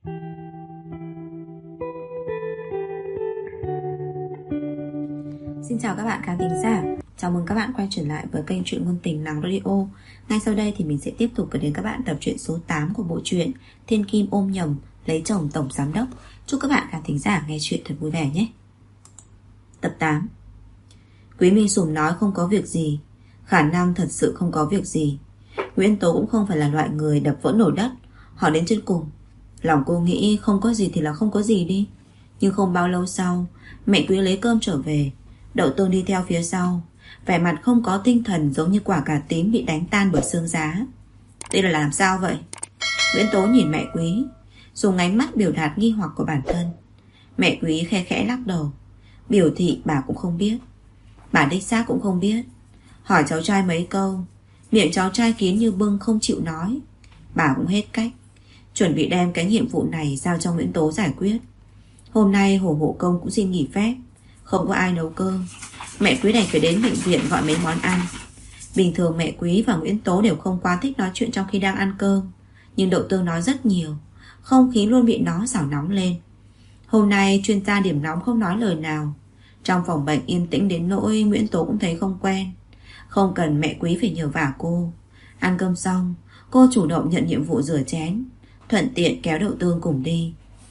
Xin chào các bạn khán thính giả. Chào mừng các bạn quay trở lại với kênh truyện ngôn tình Nàng Radio. Ngay sau đây thì mình sẽ tiếp tục gửi đến các bạn tập truyện số 8 của bộ truyện Thiên Kim ôm nhầm lấy chồng tổng giám đốc. Chúc các bạn khán thính giả nghe chuyện thật vui vẻ nhé. Tập 8. Quý Minh Sùm nói không có việc gì. Khả năng thật sự không có việc gì. Nguyễn Tố cũng không phải là loại người đập vỡ nồi đất. Hỏi đến chân cùng, lòng cô nghĩ không có gì thì là không có gì đi. Nhưng không bao lâu sau, mẹ Quý lấy cơm trở về. Đậu Tương đi theo phía sau, vẻ mặt không có tinh thần, giống như quả cà tím bị đánh tan bởi sương giá. Đây là làm sao vậy? Nguyễn Tố nhìn mẹ Quý, dùng ánh mắt biểu đạt nghi hoặc của bản thân. Mẹ Quý khe khẽ lắc đầu, biểu thị bà cũng không biết. Bà đích xác cũng không biết. Hỏi cháu trai mấy câu, miệng cháu trai kín như bưng không chịu nói. Bà cũng hết cách, chuẩn bị đem cái nhiệm vụ này giao cho Nguyễn Tố giải quyết. Hôm nay Hồ Hộ Công cũng xin nghỉ phép, không có ai nấu cơm. Mẹ Quý đành phải đến bệnh viện gọi mấy món ăn. Bình thường mẹ Quý và Nguyễn Tố đều không quá thích nói chuyện trong khi đang ăn cơm, nhưng Đậu Tương nói rất nhiều, không khí luôn bị nó xào nóng lên. Hôm nay chuyên gia điểm nóng không nói lời nào. Trong phòng bệnh yên tĩnh đến nỗi Nguyễn Tố cũng thấy không quen. Không cần mẹ Quý phải nhờ vả cô. Ăn cơm xong, cô chủ động nhận nhiệm vụ rửa chén, thuận tiện kéo Đậu Tương cùng đi.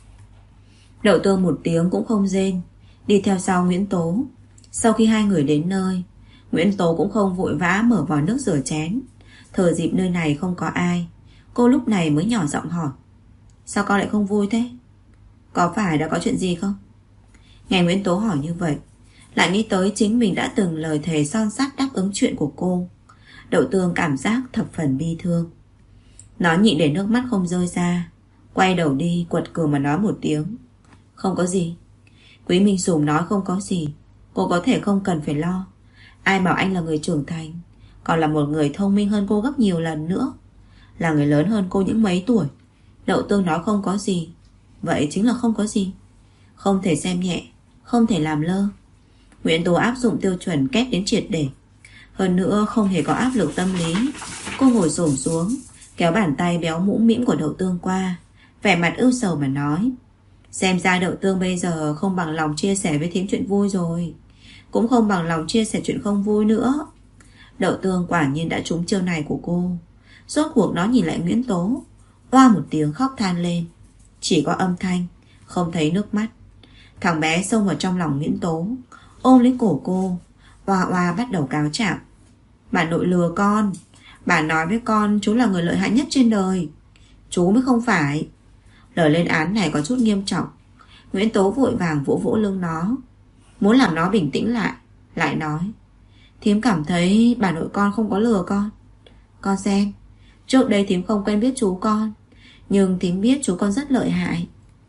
Đậu Tương một tiếng cũng không rên, đi theo sau Nguyễn Tố. Sau khi hai người đến nơi, Nguyễn Tố cũng không vội vã mở vòi nước rửa chén. Thừa dịp nơi này không có ai, cô lúc này mới nhỏ giọng hỏi, sao con lại không vui thế? Có phải đã có chuyện gì không? Nghe Nguyễn Tố hỏi như vậy, lại nghĩ tới chính mình đã từng lời thề son sắt đáp ứng chuyện của cô. Đậu Tương cảm giác thập phần bi thương. Nó nhịn để nước mắt không rơi ra, quay đầu đi quật cường mà nói một tiếng, không có gì. Quý Minh Sùm nói không có gì, cô có thể không cần phải lo. Ai bảo anh là người trưởng thành, còn là một người thông minh hơn cô gấp nhiều lần nữa, là người lớn hơn cô những mấy tuổi. Đậu Tương nói không có gì, vậy chính là không có gì. Không thể xem nhẹ, không thể làm lơ. Nguyễn Tố áp dụng tiêu chuẩn kép đến triệt để. Hơn nữa không hề có áp lực tâm lý. Cô ngồi xổm xuống, kéo bàn tay béo mũm mĩm của Đậu Tương qua, vẻ mặt ưu sầu mà nói, xem ra Đậu Tương bây giờ không bằng lòng chia sẻ với thím chuyện vui rồi, cũng không bằng lòng chia sẻ chuyện không vui nữa. Đậu Tương quả nhiên đã trúng chiêu này của cô. Rốt cuộc nó nhìn lại Nguyễn Tố, oa một tiếng khóc than lên. Chỉ có âm thanh, không thấy nước mắt. Thằng bé xông vào trong lòng Nguyễn Tố, ôm lấy cổ cô, oa oa bắt đầu cáo trạng. Bà nội lừa con. Bà nói với con chú là người lợi hại nhất trên đời, chú mới không phải. Lời lên án này có chút nghiêm trọng. Nguyễn Tố vội vàng vỗ vỗ lưng nó, muốn làm nó bình tĩnh lại. Lại nói, thím cảm thấy bà nội con không có lừa con. Con xem, trước đây thím không quen biết chú con, nhưng thím biết chú con rất lợi hại.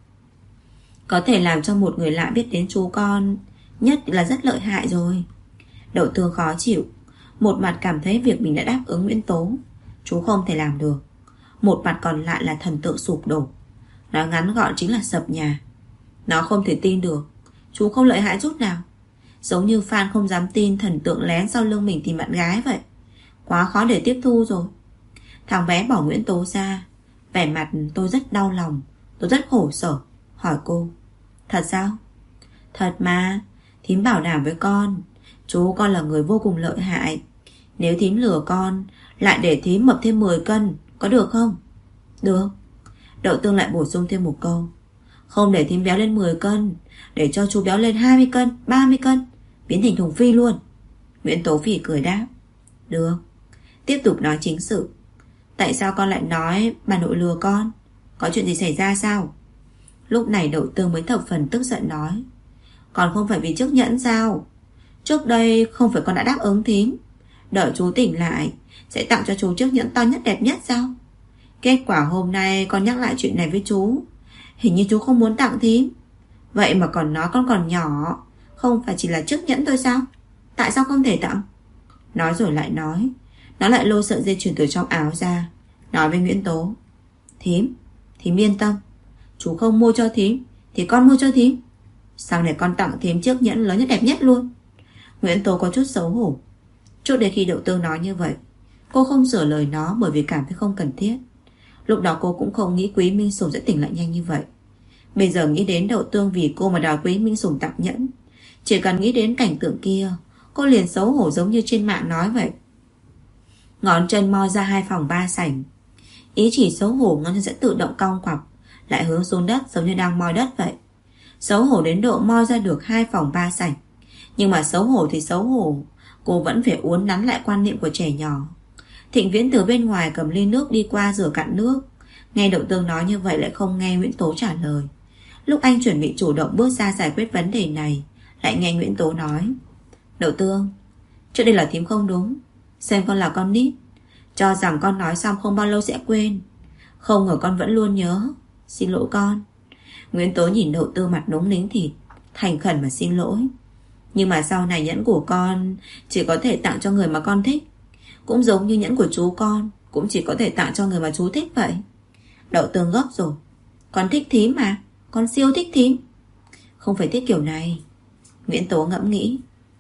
Có thể làm cho một người lạ biết đến chú con, nhất là rất lợi hại rồi. Đậu Tương khó chịu, một mặt cảm thấy việc mình đã đáp ứng Nguyễn Tố, chú không thể làm được, một mặt còn lại là thần tượng sụp đổ. Nói ngắn gọn chính là sập nhà. Nó không thể tin được chú không lợi hại chút nào, giống như fan không dám tin thần tượng lén sau lưng mình tìm bạn gái vậy. Quá khó để tiếp thu rồi. Thằng bé bỏ Nguyễn Tố ra, vẻ mặt tôi rất đau lòng, tôi rất khổ sở. Hỏi cô, thật sao? Thật mà, thím bảo đảm với con, chú con là người vô cùng lợi hại. Nếu thím lừa con, lại để thím mập thêm 10 cân, có được không? Được. Đậu Tương lại bổ sung thêm một câu, không để thím béo lên 10 cân, để cho chú béo lên 20 cân, 30 cân, biến thành thùng phi luôn. Nguyễn Tố phỉ cười đáp, được. Tiếp tục nói chính sự. Tại sao con lại nói bà nội lừa con? Có chuyện gì xảy ra sao? Lúc này Đậu Tương mới thập phần tức giận nói, còn không phải vì chiếc nhẫn sao? Trước đây không phải con đã đáp ứng thím, đợi chú tỉnh lại sẽ tặng cho chú chiếc nhẫn to nhất đẹp nhất sao? Kết quả hôm nay con nhắc lại chuyện này với chú, hình như chú không muốn tặng thím. Vậy mà còn nói con còn nhỏ, không phải chỉ là chiếc nhẫn thôi sao? Tại sao không thể tặng? Nói rồi lại nói. Nó lại lôi sợi dây chuyền từ trong áo ra, nói với Nguyễn Tố, thím yên tâm, chú không mua cho thím thì con mua cho thím. Sau này con tặng thím chiếc nhẫn lớn nhất đẹp nhất luôn. Nguyễn Tố có chút xấu hổ. Trước đây khi Đậu Tương nói như vậy, cô không sửa lời nó bởi vì cảm thấy không cần thiết. Lúc đó cô cũng không nghĩ Quý Minh Sùng sẽ tỉnh lại nhanh như vậy. Bây giờ nghĩ đến Đậu Tương vì cô mà đòi Quý Minh Sùng tặng nhẫn, chỉ cần nghĩ đến cảnh tượng kia, cô liền xấu hổ giống như trên mạng nói vậy. Ngón chân moi ra 2 phòng 3 sảnh. Ý chỉ xấu hổ ngón chân sẽ tự động cong quặp, lại hướng xuống đất giống như đang moi đất vậy. Xấu hổ đến độ moi ra được 2 phòng 3 sảnh. Nhưng mà xấu hổ thì xấu hổ, cô vẫn phải uốn nắn lại quan niệm của trẻ nhỏ. Thịnh Viễn từ bên ngoài cầm ly nước đi qua rửa cạn nước. Nghe Đậu Tương nói như vậy lại không nghe Nguyễn Tố trả lời. Lúc anh chuẩn bị chủ động bước ra giải quyết vấn đề này, lại nghe Nguyễn Tố nói: Đậu Tương, trước đây là thím không đúng. Xem con là con nít, cho rằng con nói xong không bao lâu sẽ quên, không ngờ con vẫn luôn nhớ. Xin lỗi con. Nguyễn Tố nhìn Đậu Tương mặt nóng nính thịt, thành khẩn mà xin lỗi. Nhưng mà sau này nhẫn của con chỉ có thể tặng cho người mà con thích, cũng giống như nhẫn của chú con cũng chỉ có thể tặng cho người mà chú thích vậy. Đậu Tương gấp rồi: Con thích thím mà, con siêu thích thím. Không phải thích kiểu này. Nguyễn Tố ngẫm nghĩ: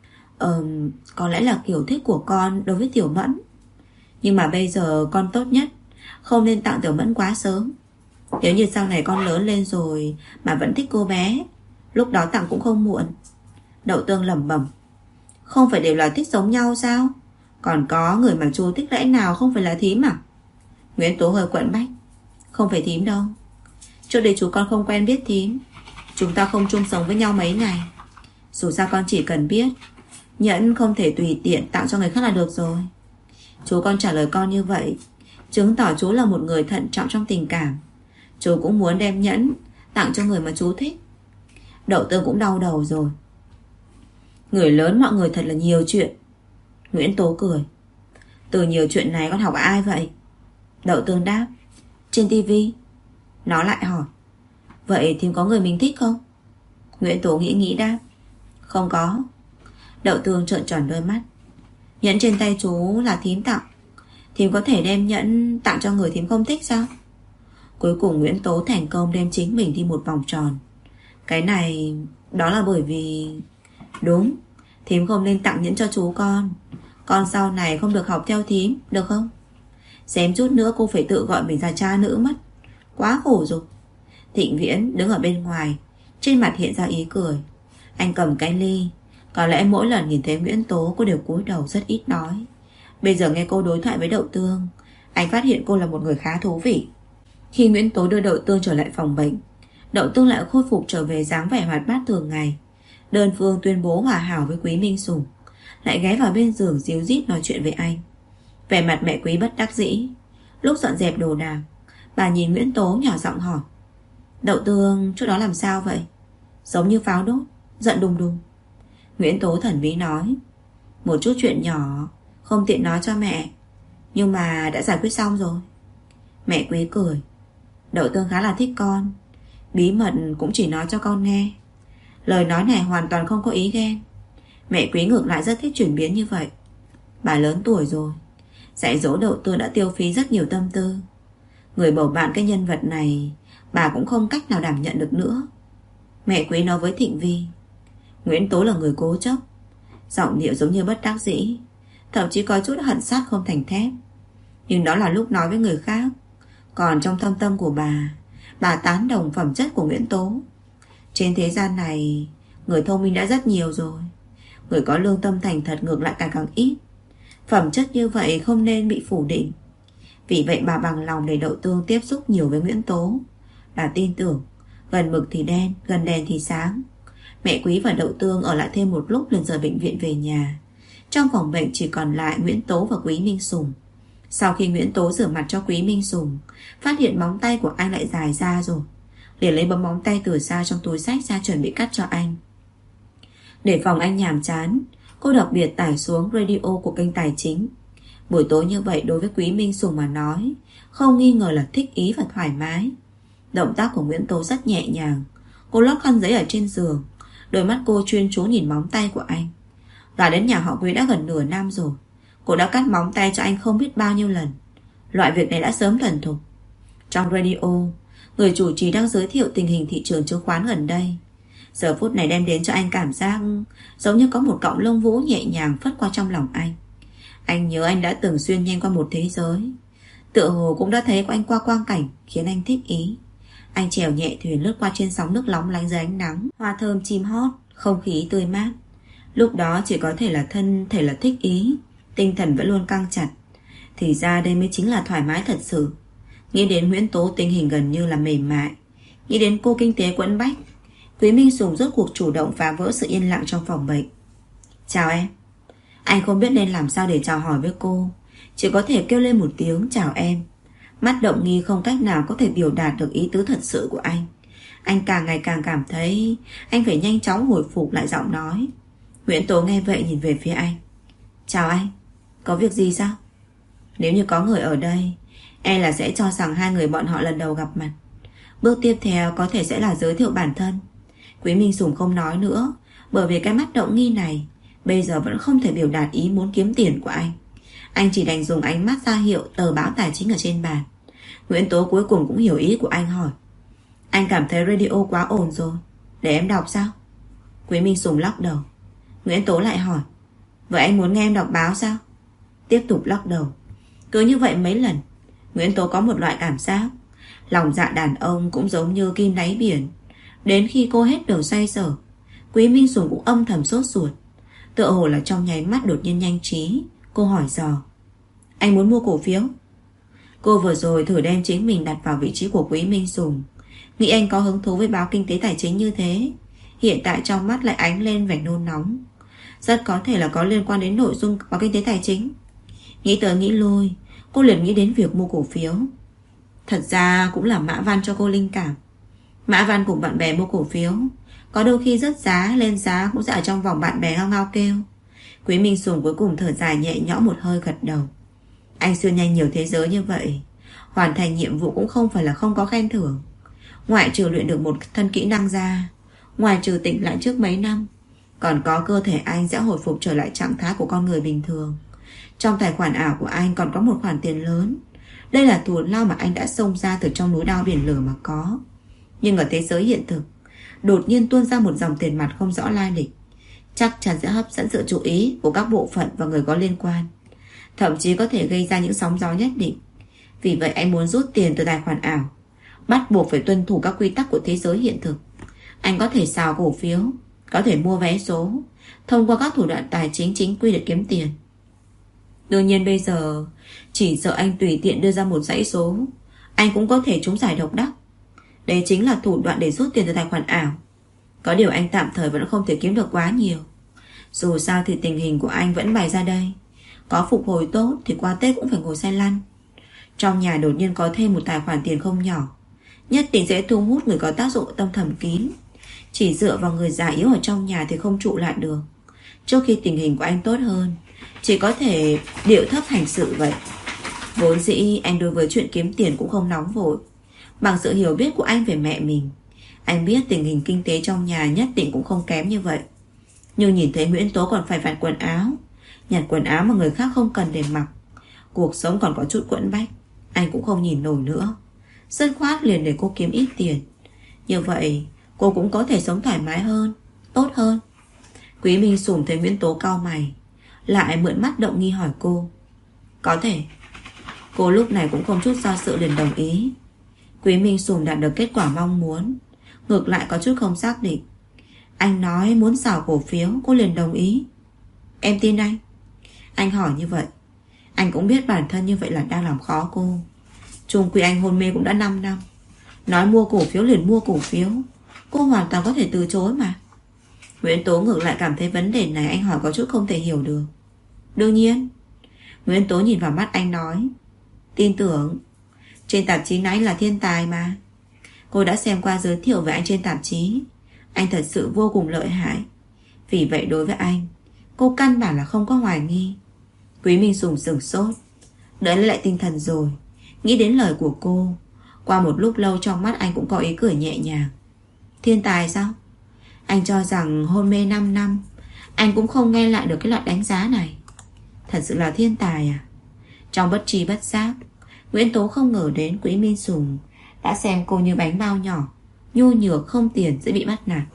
Có lẽ là kiểu thích của con đối với Tiểu Mẫn. Nhưng mà bây giờ con tốt nhất không nên tặng Tiểu Mẫn quá sớm. Nếu như sau này con lớn lên rồi mà vẫn thích cô bé, lúc đó tặng cũng không muộn. Đậu Tương lẩm bẩm: Không phải đều là thích giống nhau sao? Còn có người mà chú thích lẽ nào không phải là thím à? Nguyễn Tố hơi quẫn bách: Không phải thím đâu. Trước đây chú con không quen biết thím, chúng ta không chung sống với nhau mấy ngày. Dù sao con chỉ cần biết nhẫn không thể tùy tiện tặng cho người khác là được rồi. Chú con trả lời con như vậy chứng tỏ chú là một người thận trọng trong tình cảm. Chú cũng muốn đem nhẫn tặng cho người mà chú thích. Đậu Tương cũng đau đầu rồi. Người lớn mọi người thật là nhiều chuyện. Nguyễn Tố cười: Từ nhiều chuyện này con học ở ai vậy? Đậu Tương đáp: Trên tivi. Nó lại hỏi: Vậy thím có người mình thích không? Nguyễn Tố nghĩ đáp: Không có. Đậu Tương trợn tròn đôi mắt: Nhẫn trên tay chú là thím tặng, thím có thể đem nhẫn tặng cho người thím không thích sao? Cuối cùng Nguyễn Tố thành công đem chính mình đi một vòng tròn. Cái này, đó là bởi vì... Đúng, thím không nên tặng nhẫn cho chú con sau này không được học theo thím, được không? Xém chút nữa cô phải tự gọi mình là cha nữ mất. Quá khổ rồi. Thịnh Viễn đứng ở bên ngoài, trên mặt hiện ra ý cười. Anh cầm cái ly. Có lẽ mỗi lần nhìn thấy Nguyễn Tố, cô đều cúi đầu rất ít nói. Bây giờ nghe cô đối thoại với Đậu Tương, anh phát hiện cô là một người khá thú vị. Khi Nguyễn Tố đưa Đậu Tương trở lại phòng bệnh, Đậu Tương lại khôi phục trở về dáng vẻ hoạt bát thường ngày. Đơn phương tuyên bố hòa hảo với Quý Minh Sùng, lại ghé vào bên giường díu dít nói chuyện với anh. Vẻ mặt mẹ Quý bất đắc dĩ. Lúc dọn dẹp đồ đạc, bà nhìn Nguyễn Tố nhỏ giọng hỏi: Đậu Tương chỗ đó làm sao vậy? Giống như pháo đốt, giận đùng đùng. Nguyễn Tố thần bí nói: Một chút chuyện nhỏ, không tiện nói cho mẹ, nhưng mà đã giải quyết xong rồi. Mẹ Quý cười: Đậu Tương khá là thích con, bí mật cũng chỉ nói cho con nghe. Lời nói này hoàn toàn không có ý ghen. Mẹ Quý ngược lại rất thích chuyển biến như vậy. Bà lớn tuổi rồi, dạy dỗ Đậu Tương đã tiêu phí rất nhiều tâm tư. Người bầu bạn cái nhân vật này bà cũng không cách nào đảm nhận được nữa. Mẹ Quý nói với Thịnh Vi. Nguyễn Tố là người cố chấp, giọng điệu giống như bất đắc dĩ, thậm chí có chút hận sát không thành thép. Nhưng đó là lúc nói với người khác. Còn trong thâm tâm của bà tán đồng phẩm chất của Nguyễn Tố. Trên thế gian này, người thông minh đã rất nhiều rồi, người có lương tâm thành thật ngược lại càng ít. Phẩm chất như vậy không nên bị phủ định. Vì vậy bà bằng lòng để Đậu Tương tiếp xúc nhiều với Nguyễn Tố. Bà tin tưởng gần mực thì đen, gần đèn thì sáng. Mẹ Quý và Đậu Tương ở lại thêm một lúc liền rời bệnh viện về nhà. Trong phòng bệnh chỉ còn lại Nguyễn Tố và Quý Minh Sùng. Sau khi Nguyễn Tố rửa mặt cho Quý Minh Sùng, phát hiện móng tay của anh lại dài ra rồi, liền lấy bấm móng tay từ xa trong túi xách ra chuẩn bị cắt cho anh. Để phòng anh nhàm chán, cô đặc biệt tải xuống radio của kênh tài chính. Buổi tối như vậy đối với Quý Minh Sùng mà nói, không nghi ngờ là thích ý và thoải mái. Động tác của Nguyễn Tố rất nhẹ nhàng. Cô lót khăn giấy ở trên giường, đôi mắt cô chuyên chú nhìn móng tay của anh. Gả đến nhà họ Quý đã gần nửa năm rồi, cô đã cắt móng tay cho anh không biết bao nhiêu lần. Loại việc này đã sớm thuần thục. Trong radio, người chủ trì đang giới thiệu tình hình thị trường chứng khoán gần đây. Giờ phút này đem đến cho anh cảm giác giống như có một cọng lông vũ nhẹ nhàng phất qua trong lòng anh. Anh nhớ anh đã từng xuyên nhanh qua một thế giới, Tựa hồ cũng đã thấy anh qua quang cảnh khiến anh thích ý. Anh chèo nhẹ thuyền lướt qua trên sóng nước lóng lánh dưới ánh nắng, hoa thơm chim hót, không khí tươi mát. Lúc đó chỉ có thể là thân thể là thích ý, tinh thần vẫn luôn căng chặt. Thì ra đây mới chính là thoải mái thật sự. Nghĩ đến Nguyễn Tố tình hình gần như là mềm mại, nghĩ đến cô kinh tế quẫn bách, Quý Minh Sùng rốt cuộc chủ động phá vỡ sự yên lặng trong phòng bệnh. Chào em. Anh không biết nên làm sao để chào hỏi với cô, chỉ có thể kêu lên một tiếng chào em. Mắt Động Nghi không cách nào có thể biểu đạt được ý tứ thật sự của anh. Anh càng ngày càng cảm thấy anh phải nhanh chóng hồi phục lại giọng nói. Nguyễn Tố nghe vậy nhìn về phía anh. Chào anh. Có việc gì sao? Nếu như có người ở đây, e là sẽ cho rằng hai người bọn họ lần đầu gặp mặt. Bước tiếp theo có thể sẽ là giới thiệu bản thân. Quý Minh Sùng không nói nữa, bởi vì cái mắt Động Nghi này bây giờ vẫn không thể biểu đạt ý muốn kiếm tiền của anh. Anh chỉ đành dùng ánh mắt ra hiệu tờ báo tài chính ở trên bàn. Nguyễn Tố cuối cùng cũng hiểu ý của anh, hỏi. Anh cảm thấy radio quá ồn rồi, để em đọc sao? Quý Minh Sùng lắc đầu. Nguyễn Tố lại hỏi. Vậy anh muốn nghe em đọc báo sao? Tiếp tục lắc đầu. Cứ như vậy mấy lần, Nguyễn Tố có một loại cảm giác lòng dạ đàn ông cũng giống như kim đáy biển. Đến khi cô hết đường xoay sở, Quý Minh Sùng cũng âm thầm sốt ruột. Tựa hồ là trong nháy mắt đột nhiên nhanh trí, cô hỏi dò. Anh muốn mua cổ phiếu? Cô vừa rồi thử đem chính mình đặt vào vị trí của Quý Minh Sùng, nghĩ anh có hứng thú với báo kinh tế tài chính như thế. Hiện tại trong mắt lại ánh lên vẻ nôn nóng. Rất có thể là có liên quan đến nội dung báo kinh tế tài chính. Nghĩ tới nghĩ lui, cô liền nghĩ đến việc mua cổ phiếu. Thật ra cũng là Mã Văn cho cô linh cảm. Mã Văn cùng bạn bè mua cổ phiếu, có đôi khi rớt giá, lên giá cũng sẽ ở trong vòng bạn bè ngao ngao kêu. Quý Minh Sùng cuối cùng thở dài nhẹ nhõm một hơi, gật đầu. Anh xuyên nhanh nhiều thế giới như vậy, hoàn thành nhiệm vụ cũng không phải là không có khen thưởng. Ngoại trừ luyện được một thân kỹ năng ra, ngoài trừ tỉnh lại trước mấy năm, còn có cơ thể anh sẽ hồi phục trở lại trạng thái của con người bình thường. Trong tài khoản ảo của anh còn có một khoản tiền lớn. Đây là thù lao mà anh đã xông ra từ trong núi đao biển lửa mà có. Nhưng ở thế giới hiện thực, đột nhiên tuôn ra một dòng tiền mặt không rõ lai lịch, chắc chắn sẽ hấp dẫn sự chú ý của các bộ phận và người có liên quan, thậm chí có thể gây ra những sóng gió nhất định. Vì vậy anh muốn rút tiền từ tài khoản ảo, bắt buộc phải tuân thủ các quy tắc của thế giới hiện thực. Anh có thể xào cổ phiếu, có thể mua vé số, thông qua các thủ đoạn tài chính chính quy để kiếm tiền. Đương nhiên bây giờ chỉ sợ anh tùy tiện đưa ra một dãy số, anh cũng có thể trúng giải độc đắc. Đây chính là thủ đoạn để rút tiền từ tài khoản ảo. Có điều anh tạm thời vẫn không thể kiếm được quá nhiều. Dù sao thì tình hình của anh vẫn bày ra đây. Có phục hồi tốt thì qua Tết cũng phải ngồi xe lăn. Trong nhà đột nhiên có thêm một tài khoản tiền không nhỏ, nhất định sẽ thu hút người có tác dụng tâm thầm kín. Chỉ dựa vào người già yếu ở trong nhà thì không trụ lại được. Trước khi tình hình của anh tốt hơn, chỉ có thể điệu thấp hành sự vậy. Vốn dĩ anh đối với chuyện kiếm tiền cũng không nóng vội. Bằng sự hiểu biết của anh về mẹ mình, anh biết tình hình kinh tế trong nhà nhất định cũng không kém như vậy. Nhưng nhìn thấy Nguyễn Tố còn phải vặt quần áo, nhặt quần áo mà người khác không cần để mặc, cuộc sống còn có chút quẫn bách, anh cũng không nhìn nổi nữa. Dứt khoát liền để cô kiếm ít tiền. Như vậy cô cũng có thể sống thoải mái hơn, tốt hơn. Quý Minh Sùng thấy Nguyễn Tố cau mày, lại mượn mắt Động Nghi hỏi cô. Có thể. Cô lúc này cũng không chút do dự liền đồng ý. Quý Minh Sùng đạt được kết quả mong muốn, ngược lại có chút không xác định. Anh nói muốn xào cổ phiếu, cô liền đồng ý. Em tin anh? Anh hỏi như vậy, anh cũng biết bản thân như vậy là đang làm khó cô. Chung quy anh hôn mê cũng đã 5 năm. Nói mua cổ phiếu liền mua cổ phiếu, cô hoàn toàn có thể từ chối mà. Nguyễn Tố ngược lại cảm thấy vấn đề này anh hỏi có chút không thể hiểu được. Đương nhiên. Nguyễn Tố nhìn vào mắt anh nói. Tin tưởng. Trên tạp chí nói anh là thiên tài mà. Cô đã xem qua giới thiệu về anh trên tạp chí. Anh thật sự vô cùng lợi hại. Vì vậy đối với anh, cô căn bản là không có hoài nghi. Quý Minh Sùng sửng sốt, đợi lấy lại tinh thần rồi nghĩ đến lời của cô. Qua một lúc lâu trong mắt anh cũng có ý cười nhẹ nhàng. Thiên tài sao? Anh cho rằng hôn mê 5 năm anh cũng không nghe lại được cái loại đánh giá này. Thật sự là thiên tài à? Trong bất tri bất giác, Nguyễn Tố không ngờ đến Quý Minh Sùng đã xem cô như bánh bao nhỏ, nhu nhược không tiền sẽ bị bắt nạt.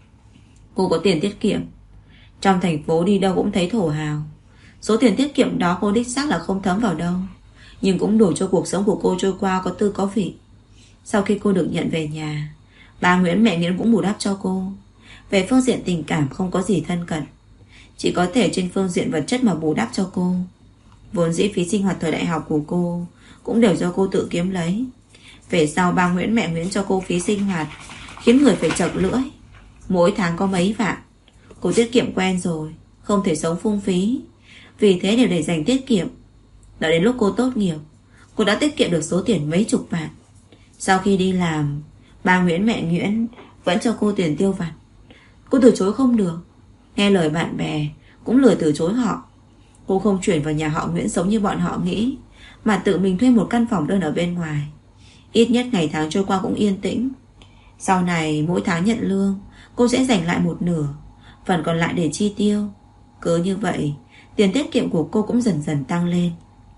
Cô có tiền tiết kiệm, trong thành phố đi đâu cũng thấy thổ hào. Số tiền tiết kiệm đó cô đích xác là không thấm vào đâu, nhưng cũng đủ cho cuộc sống của cô trôi qua có tư có vị. Sau khi cô được nhận về nhà, bà Nguyễn mẹ Nguyễn cũng bù đắp cho cô. Về phương diện tình cảm không có gì thân cận, chỉ có thể trên phương diện vật chất mà bù đắp cho cô. Vốn dĩ phí sinh hoạt thời đại học của cô cũng đều do cô tự kiếm lấy. Về sau bà Nguyễn mẹ Nguyễn cho cô phí sinh hoạt, khiến người phải chật lưỡi. Mỗi tháng có mấy vạn. Cô tiết kiệm quen rồi, không thể sống phung phí, vì thế đều để dành tiết kiệm. Đợi đến lúc cô tốt nghiệp, cô đã tiết kiệm được số tiền mấy chục vạn. Sau khi đi làm, bà Nguyễn mẹ Nguyễn vẫn cho cô tiền tiêu vặt. Cô từ chối không được. Nghe lời bạn bè cũng lười từ chối họ. Cô không chuyển vào nhà họ Nguyễn sống như bọn họ nghĩ, mà tự mình thuê một căn phòng đơn ở bên ngoài. Ít nhất ngày tháng trôi qua cũng yên tĩnh. Sau này mỗi tháng nhận lương, cô sẽ dành lại một nửa, phần còn lại để chi tiêu. Cứ như vậy, tiền tiết kiệm của cô cũng dần dần tăng lên.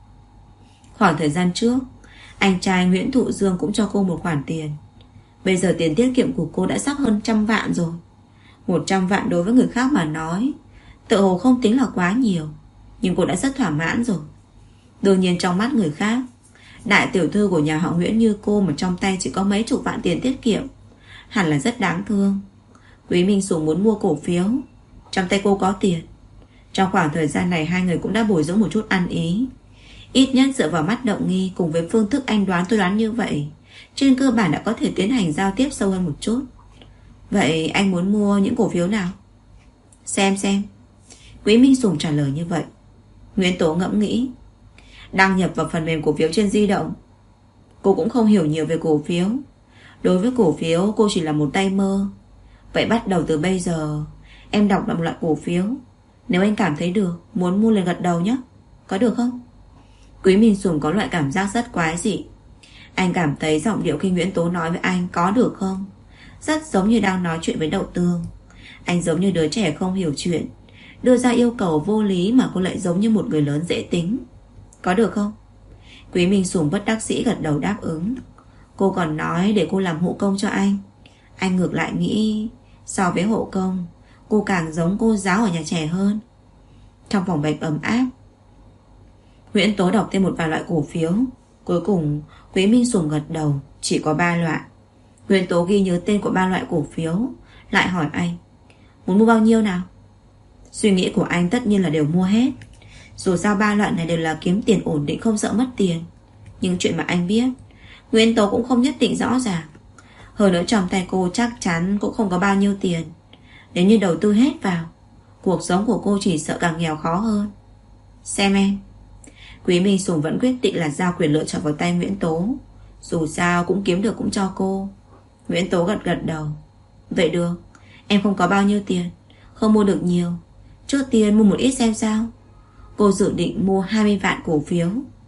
Khoảng thời gian trước, anh trai Nguyễn Thụ Dương cũng cho cô một khoản tiền. Bây giờ tiền tiết kiệm của cô đã sắp hơn 100 vạn rồi. 100 vạn đối với người khác mà nói, tự hồ không tính là quá nhiều, nhưng cô đã rất thỏa mãn rồi. Đương nhiên trong mắt người khác, đại tiểu thư của nhà họ Nguyễn như cô mà trong tay chỉ có mấy chục vạn tiền tiết kiệm, hẳn là rất đáng thương. Quý Minh Sùng muốn mua cổ phiếu, trong tay cô có tiền. Trong khoảng thời gian này hai người cũng đã bồi dưỡng một chút ăn ý. Ít nhất dựa vào mắt động nghi cùng với phương thức anh đoán tôi đoán như vậy, trên cơ bản đã có thể tiến hành giao tiếp sâu hơn một chút. Vậy anh muốn mua những cổ phiếu nào? Xem. Quý Minh Sùng trả lời như vậy. Nguyễn Tố ngẫm nghĩ. Đăng nhập vào phần mềm cổ phiếu trên di động. Cô cũng không hiểu nhiều về cổ phiếu. Đối với cổ phiếu cô chỉ là một tay mơ. Vậy bắt đầu từ bây giờ em đọc một loại cổ phiếu. Nếu anh cảm thấy được, muốn mua liền gật đầu nhé. Có được không? Quý Minh Sùng có loại cảm giác rất quái dị. Anh cảm thấy giọng điệu khi Nguyễn Tố nói với anh có được không rất giống như đang nói chuyện với Đậu Tương. Anh giống như đứa trẻ không hiểu chuyện, đưa ra yêu cầu vô lý mà cô lại giống như một người lớn dễ tính. Có được không? Quý Minh Sùng bất đắc dĩ gật đầu đáp ứng. Cô còn nói để cô làm hộ công cho anh. Anh ngược lại nghĩ so với hộ công, cô càng giống cô giáo ở nhà trẻ hơn. Trong phòng bệnh ấm áp, Nguyễn Tố đọc thêm một vài loại cổ phiếu. Cuối cùng Quý Minh Sùng gật đầu. Chỉ có 3 loại. Nguyễn Tố ghi nhớ tên của 3 loại cổ phiếu, lại hỏi anh muốn mua bao nhiêu nào. Suy nghĩ của anh tất nhiên là đều mua hết. Dù sao 3 loại này đều là kiếm tiền ổn định, không sợ mất tiền. Nhưng chuyện mà anh biết, Nguyễn Tố cũng không nhất định rõ ràng. Hơn nữa trong tay cô chắc chắn cũng không có bao nhiêu tiền. Nếu như đầu tư hết vào, cuộc sống của cô chỉ sợ càng nghèo khó hơn. Xem em. Quý Minh Sùng vẫn quyết định là giao quyền lựa chọn vào tay Nguyễn Tố. Dù sao cũng kiếm được cũng cho cô. Nguyễn Tố gật đầu. Vậy được, em không có bao nhiêu tiền, không mua được nhiều. Trước tiên mua một ít xem sao. Cô dự định mua 20 vạn cổ phiếu.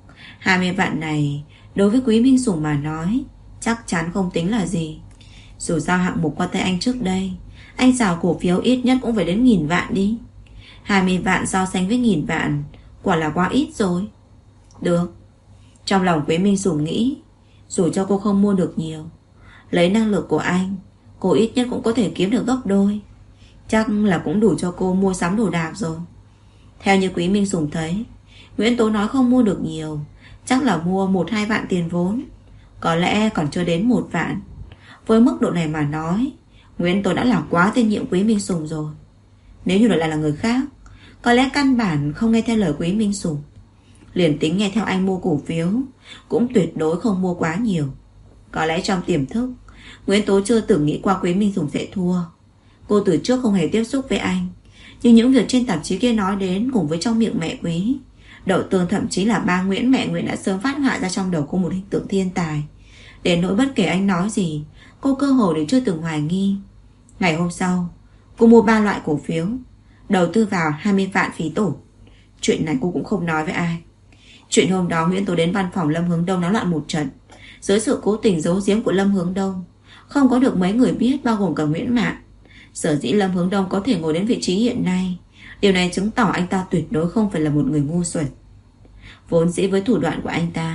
20 vạn này đối với Quý Minh Sùng mà nói chắc chắn không tính là gì. Dù sao hạng mục qua tay anh trước đây, anh xào cổ phiếu ít nhất cũng phải đến 1000 vạn đi. 20 vạn so sánh với 1000 vạn quả là quá ít rồi. Được. Trong lòng Quý Minh Sùng nghĩ, dù cho cô không mua được nhiều, lấy năng lực của anh, cô ít nhất cũng có thể kiếm được gấp đôi. Chắc là cũng đủ cho cô mua sắm đồ đạc rồi. Theo như Quý Minh Sùng thấy, Nguyễn Tố nói không mua được nhiều, chắc là mua 1-2 vạn tiền vốn, có lẽ còn chưa đến 1 vạn. Với mức độ này mà nói, Nguyễn Tố đã là quá tín nhiệm Quý Minh Sùng rồi. Nếu như đổi lại là người khác, có lẽ căn bản không nghe theo lời Quý Minh Sùng. Liền tính nghe theo anh mua cổ phiếu, cũng tuyệt đối không mua quá nhiều. Có lẽ trong tiềm thức, Nguyễn Tố chưa từng nghĩ qua Quý Minh Sùng sẽ thua. Cô từ trước không hề tiếp xúc với anh, nhưng những việc trên tạp chí kia nói đến cùng với trong miệng mẹ Quý, Đậu Tương thậm chí là ba Nguyễn mẹ Nguyễn đã sớm phát họa ra trong đầu cô một hình tượng thiên tài. Đến nỗi bất kể anh nói gì, cô cơ hồ đều chưa từng hoài nghi. Ngày hôm sau, cô mua 3 loại cổ phiếu, đầu tư vào 20 vạn phí tổn. Chuyện này cô cũng không nói với ai. Chuyện hôm đó Nguyễn Tố đến văn phòng Lâm Hướng Đông náo loạn một trận. Dưới sự cố tình giấu giếm của Lâm Hướng Đông, không có được mấy người biết, bao gồm cả Nguyễn Mạn. Sở dĩ Lâm Hướng Đông có thể ngồi đến vị trí hiện nay, điều này chứng tỏ anh ta tuyệt đối không phải là một người ngu xuẩn. Vốn dĩ với thủ đoạn của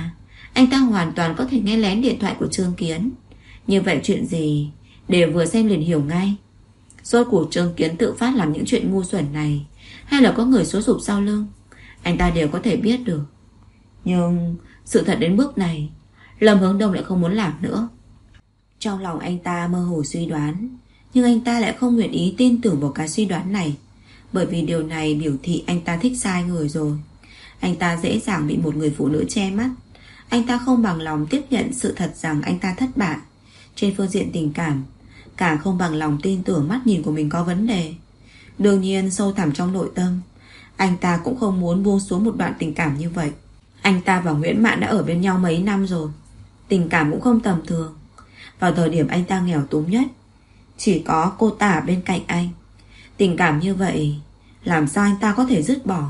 anh ta hoàn toàn có thể nghe lén điện thoại của Trương Kiến. Như vậy chuyện gì đều vừa xem liền hiểu ngay. Rốt cuộc Trương Kiến tự phát làm những chuyện ngu xuẩn này, hay là có người xúi giục sau lưng, anh ta đều có thể biết được. Nhưng Sự thật đến bước này, Lâm Hướng Đông lại không muốn làm nữa. Trong lòng anh ta mơ hồ suy đoán, nhưng anh ta lại không nguyện ý tin tưởng vào cái suy đoán này, bởi vì điều này biểu thị anh ta thích sai người rồi. Anh ta dễ dàng bị một người phụ nữ che mắt. Anh ta không bằng lòng tiếp nhận sự thật rằng anh ta thất bại trên phương diện tình cảm, càng không bằng lòng tin tưởng mắt nhìn của mình có vấn đề. Đương nhiên sâu thẳm trong nội tâm, anh ta cũng không muốn buông xuống một đoạn tình cảm như vậy. Anh ta và Nguyễn Mạn đã ở bên nhau mấy năm rồi, tình cảm cũng không tầm thường. Vào thời điểm anh ta nghèo túng nhất, chỉ có cô ta bên cạnh anh. Tình cảm như vậy, làm sao anh ta có thể dứt bỏ?